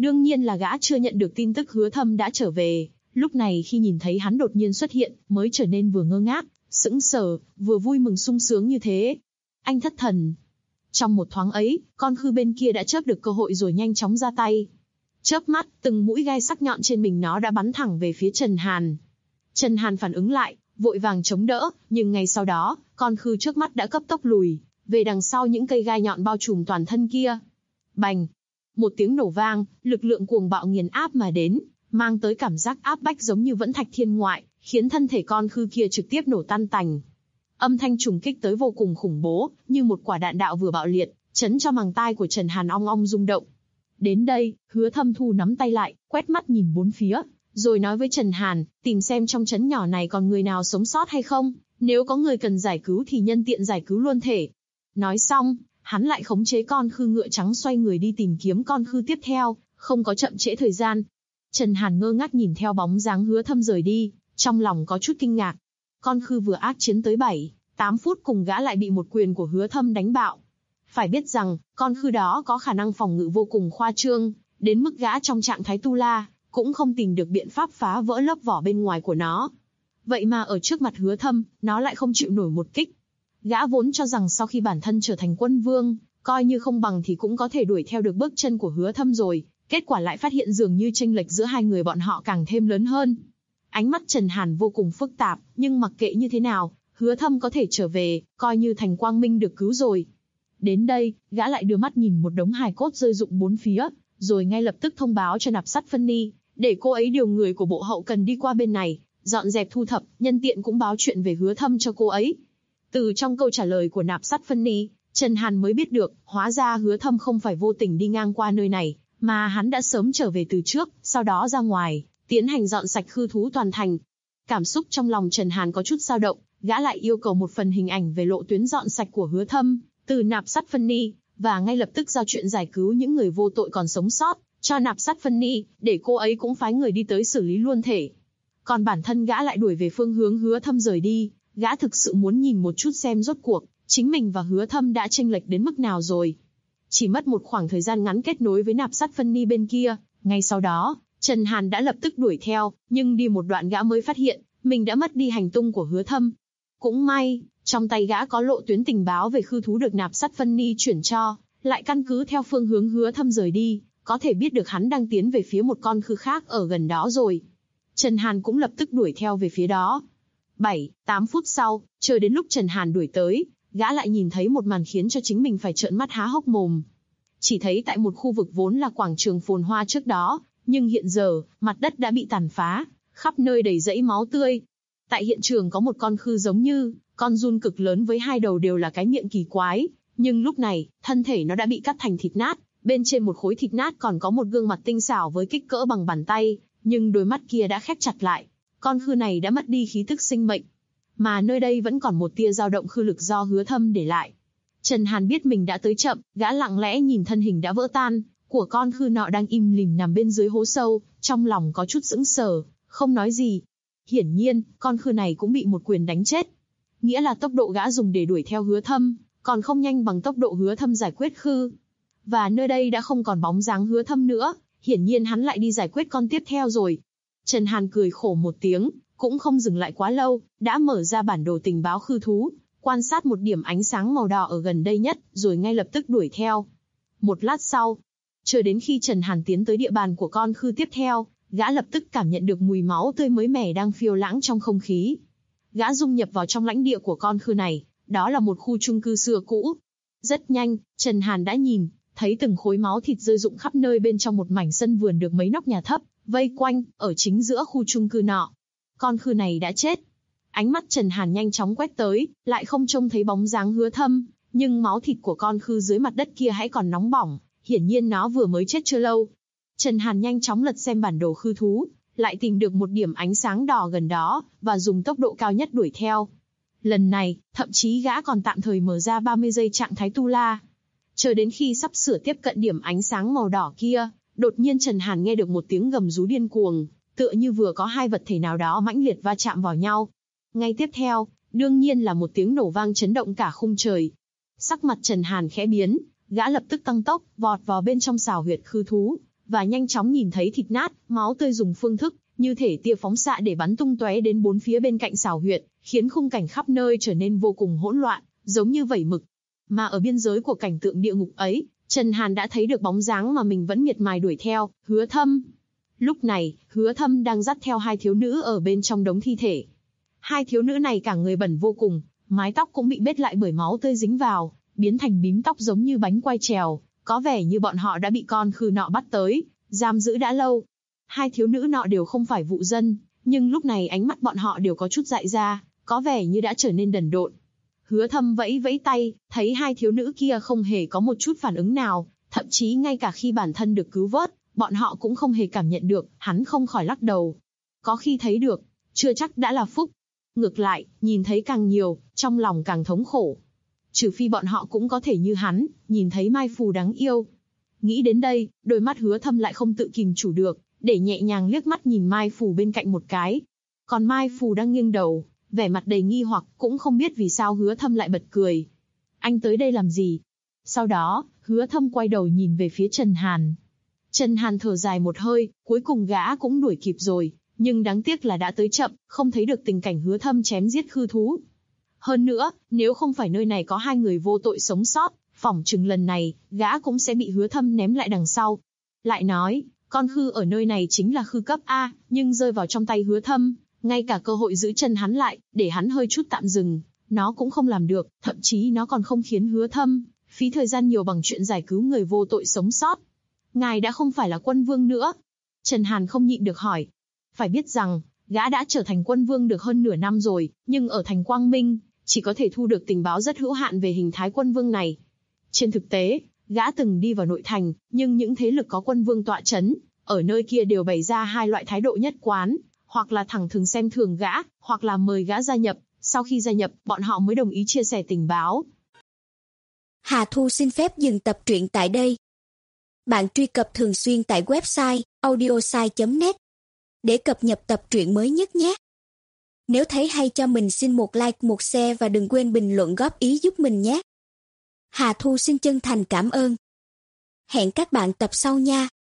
Đương nhiên là gã chưa nhận được tin tức Hứa Thâm đã trở về, lúc này khi nhìn thấy hắn đột nhiên xuất hiện, mới trở nên vừa ngơ ngác, sững sờ, vừa vui mừng sung sướng như thế. Anh thất thần. Trong một thoáng ấy, con khư bên kia đã chớp được cơ hội rồi nhanh chóng ra tay. Chớp mắt, từng mũi gai sắc nhọn trên mình nó đã bắn thẳng về phía Trần Hàn. Trần Hàn phản ứng lại, vội vàng chống đỡ, nhưng ngay sau đó, con khư trước mắt đã cấp tốc lùi về đằng sau những cây gai nhọn bao trùm toàn thân kia. Bành! Một tiếng nổ vang, lực lượng cuồng bạo nghiền áp mà đến, mang tới cảm giác áp bách giống như vẫn thạch thiên ngoại, khiến thân thể con khư kia trực tiếp nổ tan tành. Âm thanh trùng kích tới vô cùng khủng bố, như một quả đạn đạo vừa bạo liệt, chấn cho màng tai của Trần Hàn ong ong rung động. Đến đây, Hứa Thâm thu nắm tay lại, quét mắt nhìn bốn phía, rồi nói với Trần Hàn, tìm xem trong trấn nhỏ này còn người nào sống sót hay không, nếu có người cần giải cứu thì nhân tiện giải cứu luôn thể. Nói xong, hắn lại khống chế con khư ngựa trắng xoay người đi tìm kiếm con khư tiếp theo, không có chậm trễ thời gian. Trần Hàn ngơ ngác nhìn theo bóng dáng Hứa Thâm rời đi, trong lòng có chút kinh ngạc. Con khư vừa ác chiến tới 7-8 phút cùng gã lại bị một quyền của Hứa Thâm đánh bạo. Phải biết rằng, con khư đó có khả năng phòng ngự vô cùng khoa trương, đến mức gã trong trạng thái tu la, cũng không tìm được biện pháp phá vỡ lớp vỏ bên ngoài của nó. Vậy mà ở trước mặt Hứa Thâm, nó lại không chịu nổi một kích. Gã vốn cho rằng sau khi bản thân trở thành quân vương, coi như không bằng thì cũng có thể đuổi theo được bước chân của Hứa Thâm rồi, kết quả lại phát hiện dường như chênh lệch giữa hai người bọn họ càng thêm lớn hơn. Ánh mắt Trần Hàn vô cùng phức tạp, nhưng mặc kệ như thế nào, Hứa Thâm có thể trở về, coi như thành quang minh được cứu rồi. Đến đây, gã lại đưa mắt nhìn một đống hài cốt rơi rụng bốn phía, rồi ngay lập tức thông báo cho Nạp Sắt Phân Ni, để cô ấy điều người của bộ hậu cần đi qua bên này, dọn dẹp thu thập, nhân tiện cũng báo chuyện về Hứa Thâm cho cô ấy. Từ trong câu trả lời của Nạp Sắt Phân Ni, Trần Hàn mới biết được, hóa ra Hứa Thâm không phải vô tình đi ngang qua nơi này, mà hắn đã sớm trở về từ trước, sau đó ra ngoài, tiến hành dọn sạch khư thú toàn thành. Cảm xúc trong lòng Trần Hàn có chút dao động, gã lại yêu cầu một phần hình ảnh về lộ tuyến dọn sạch của Hứa Thâm, từ Nạp Sắt Phân Ni, và ngay lập tức giao chuyện giải cứu những người vô tội còn sống sót, cho Nạp Sắt Phân Ni, để cô ấy cũng phái người đi tới xử lý luôn thể. Còn bản thân gã lại đuổi về phương hướng Hứa Thâm rời đi, gã thực sự muốn nhìn một chút xem rốt cuộc, chính mình và Hứa Thâm đã chênh lệch đến mức nào rồi. Chỉ mất một khoảng thời gian ngắn kết nối với Nạp Sắt Phân Ni bên kia, ngay sau đó, Trần Hàn đã lập tức đuổi theo, nhưng đi một đoạn gã mới phát hiện, mình đã mất đi hành tung của Hứa Thâm. Cũng may, trong tay gã có lộ tuyến tình báo về khư thú được Nạp Sắt Phân Ni chuyển cho, lại căn cứ theo phương hướng Hứa Thâm rời đi, có thể biết được hắn đang tiến về phía một con khư khác ở gần đó rồi. Trần Hàn cũng lập tức đuổi theo về phía đó. 7-8 phút sau, chờ đến lúc Trần Hàn đuổi tới, gã lại nhìn thấy một màn khiến cho chính mình phải trợn mắt há hốc mồm. Chỉ thấy tại một khu vực vốn là quảng trường phồn hoa trước đó, nhưng hiện giờ, mặt đất đã bị tàn phá, khắp nơi đầy rẫy máu tươi. Tại hiện trường có một con khư giống như con giun cực lớn với hai đầu đều là cái miệng kỳ quái, nhưng lúc này, thân thể nó đã bị cắt thành thịt nát, bên trên một khối thịt nát còn có một gương mặt tinh xảo với kích cỡ bằng bàn tay, nhưng đôi mắt kia đã khép chặt lại. Con khư này đã mất đi khí tức sinh mệnh, mà nơi đây vẫn còn một tia dao động khư lực do Hứa Thâm để lại. Trần Hàn biết mình đã tới chậm, gã lặng lẽ nhìn thân hình đã vỡ tan của con khư nọ đang im lìm nằm bên dưới hố sâu, trong lòng có chút sững sờ, không nói gì. Hiển nhiên, con khư này cũng bị một quyền đánh chết. Nghĩa là tốc độ gã dùng để đuổi theo Hứa Thâm, còn không nhanh bằng tốc độ Hứa Thâm giải quyết khư. Và nơi đây đã không còn bóng dáng Hứa Thâm nữa, hiển nhiên hắn lại đi giải quyết con tiếp theo rồi. Trần Hàn cười khổ một tiếng, cũng không dừng lại quá lâu, đã mở ra bản đồ tình báo khư thú, quan sát một điểm ánh sáng màu đỏ ở gần đây nhất, rồi ngay lập tức đuổi theo. Một lát sau, chờ đến khi Trần Hàn tiến tới địa bàn của con khư tiếp theo, gã lập tức cảm nhận được mùi máu tươi mới mẻ đang phiêu lãng trong không khí. Gã dung nhập vào trong lãnh địa của con khư này, đó là một khu chung cư xưa cũ. Rất nhanh, Trần Hàn đã nhìn thấy từng khối máu thịt rơi rụng khắp nơi bên trong một mảnh sân vườn được mấy nóc nhà thấp vây quanh, ở chính giữa khu chung cư nọ. Con khư này đã chết. Ánh mắt Trần Hàn nhanh chóng quét tới, lại không trông thấy bóng dáng Hứa Thâm, nhưng máu thịt của con khư dưới mặt đất kia hãy còn nóng bỏng, hiển nhiên nó vừa mới chết chưa lâu. Trần Hàn nhanh chóng lật xem bản đồ khư thú, lại tìm được một điểm ánh sáng đỏ gần đó, và dùng tốc độ cao nhất đuổi theo. Lần này, thậm chí gã còn tạm thời mở ra 30 giây trạng thái tu la. Chờ đến khi sắp sửa tiếp cận điểm ánh sáng màu đỏ kia, đột nhiên Trần Hàn nghe được một tiếng gầm rú điên cuồng, tựa như vừa có hai vật thể nào đó mãnh liệt va chạm vào nhau. Ngay tiếp theo, đương nhiên là một tiếng nổ vang chấn động cả khung trời. Sắc mặt Trần Hàn khẽ biến, gã lập tức tăng tốc, vọt vào bên trong xào huyệt khư thú, và nhanh chóng nhìn thấy thịt nát, máu tươi dùng phương thức như thể tia phóng xạ để bắn tung tóe đến bốn phía bên cạnh xào huyệt, khiến khung cảnh khắp nơi trở nên vô cùng hỗn loạn, giống như vẩy mực. Mà ở biên giới của cảnh tượng địa ngục ấy, Trần Hàn đã thấy được bóng dáng mà mình vẫn miệt mài đuổi theo, Hứa Thâm. Lúc này, Hứa Thâm đang dắt theo hai thiếu nữ ở bên trong đống thi thể. Hai thiếu nữ này cả người bẩn vô cùng, mái tóc cũng bị bết lại bởi máu tươi dính vào, biến thành bím tóc giống như bánh quai trèo, có vẻ như bọn họ đã bị con khư nọ bắt tới, giam giữ đã lâu. Hai thiếu nữ nọ đều không phải vụ dân, nhưng lúc này ánh mắt bọn họ đều có chút dại ra, có vẻ như đã trở nên đần độn. Hứa Thâm vẫy vẫy tay, thấy hai thiếu nữ kia không hề có một chút phản ứng nào, thậm chí ngay cả khi bản thân được cứu vớt, bọn họ cũng không hề cảm nhận được, hắn không khỏi lắc đầu. Có khi thấy được, chưa chắc đã là phúc. Ngược lại, nhìn thấy càng nhiều, trong lòng càng thống khổ. Trừ phi bọn họ cũng có thể như hắn, nhìn thấy Mai Phù đáng yêu. Nghĩ đến đây, đôi mắt Hứa Thâm lại không tự kìm chủ được, để nhẹ nhàng liếc mắt nhìn Mai Phù bên cạnh một cái. Còn Mai Phù đang nghiêng đầu, vẻ mặt đầy nghi hoặc, cũng không biết vì sao Hứa Thâm lại bật cười. Anh tới đây làm gì? Sau đó, Hứa Thâm quay đầu nhìn về phía Trần Hàn. Trần Hàn thở dài một hơi, cuối cùng gã cũng đuổi kịp rồi, nhưng đáng tiếc là đã tới chậm, không thấy được tình cảnh Hứa Thâm chém giết khư thú. Hơn nữa, nếu không phải nơi này có hai người vô tội sống sót, phỏng chừng lần này, gã cũng sẽ bị Hứa Thâm ném lại đằng sau. Lại nói, con khư ở nơi này chính là khư cấp A, nhưng rơi vào trong tay Hứa Thâm, ngay cả cơ hội giữ chân hắn lại, để hắn hơi chút tạm dừng, nó cũng không làm được, thậm chí nó còn không khiến Hứa Thâm phí thời gian nhiều bằng chuyện giải cứu người vô tội sống sót. Ngài đã không phải là quân vương nữa. Trần Hàn không nhịn được hỏi. Phải biết rằng, gã đã trở thành quân vương được hơn nửa năm rồi, nhưng ở thành Quang Minh, chỉ có thể thu được tình báo rất hữu hạn về hình thái quân vương này. Trên thực tế, gã từng đi vào nội thành, nhưng những thế lực có quân vương tọa chấn, ở nơi kia đều bày ra hai loại thái độ nhất quán, hoặc là thẳng thừng xem thường gã, hoặc là mời gã gia nhập, sau khi gia nhập, bọn họ mới đồng ý chia sẻ tình báo. Hà Thu xin phép dừng tập truyện tại đây. Bạn truy cập thường xuyên tại website audiosai.net để cập nhật tập truyện mới nhất nhé. Nếu thấy hay cho mình xin một like, một share và đừng quên bình luận góp ý giúp mình nhé. Hà Thu xin chân thành cảm ơn. Hẹn các bạn tập sau nha.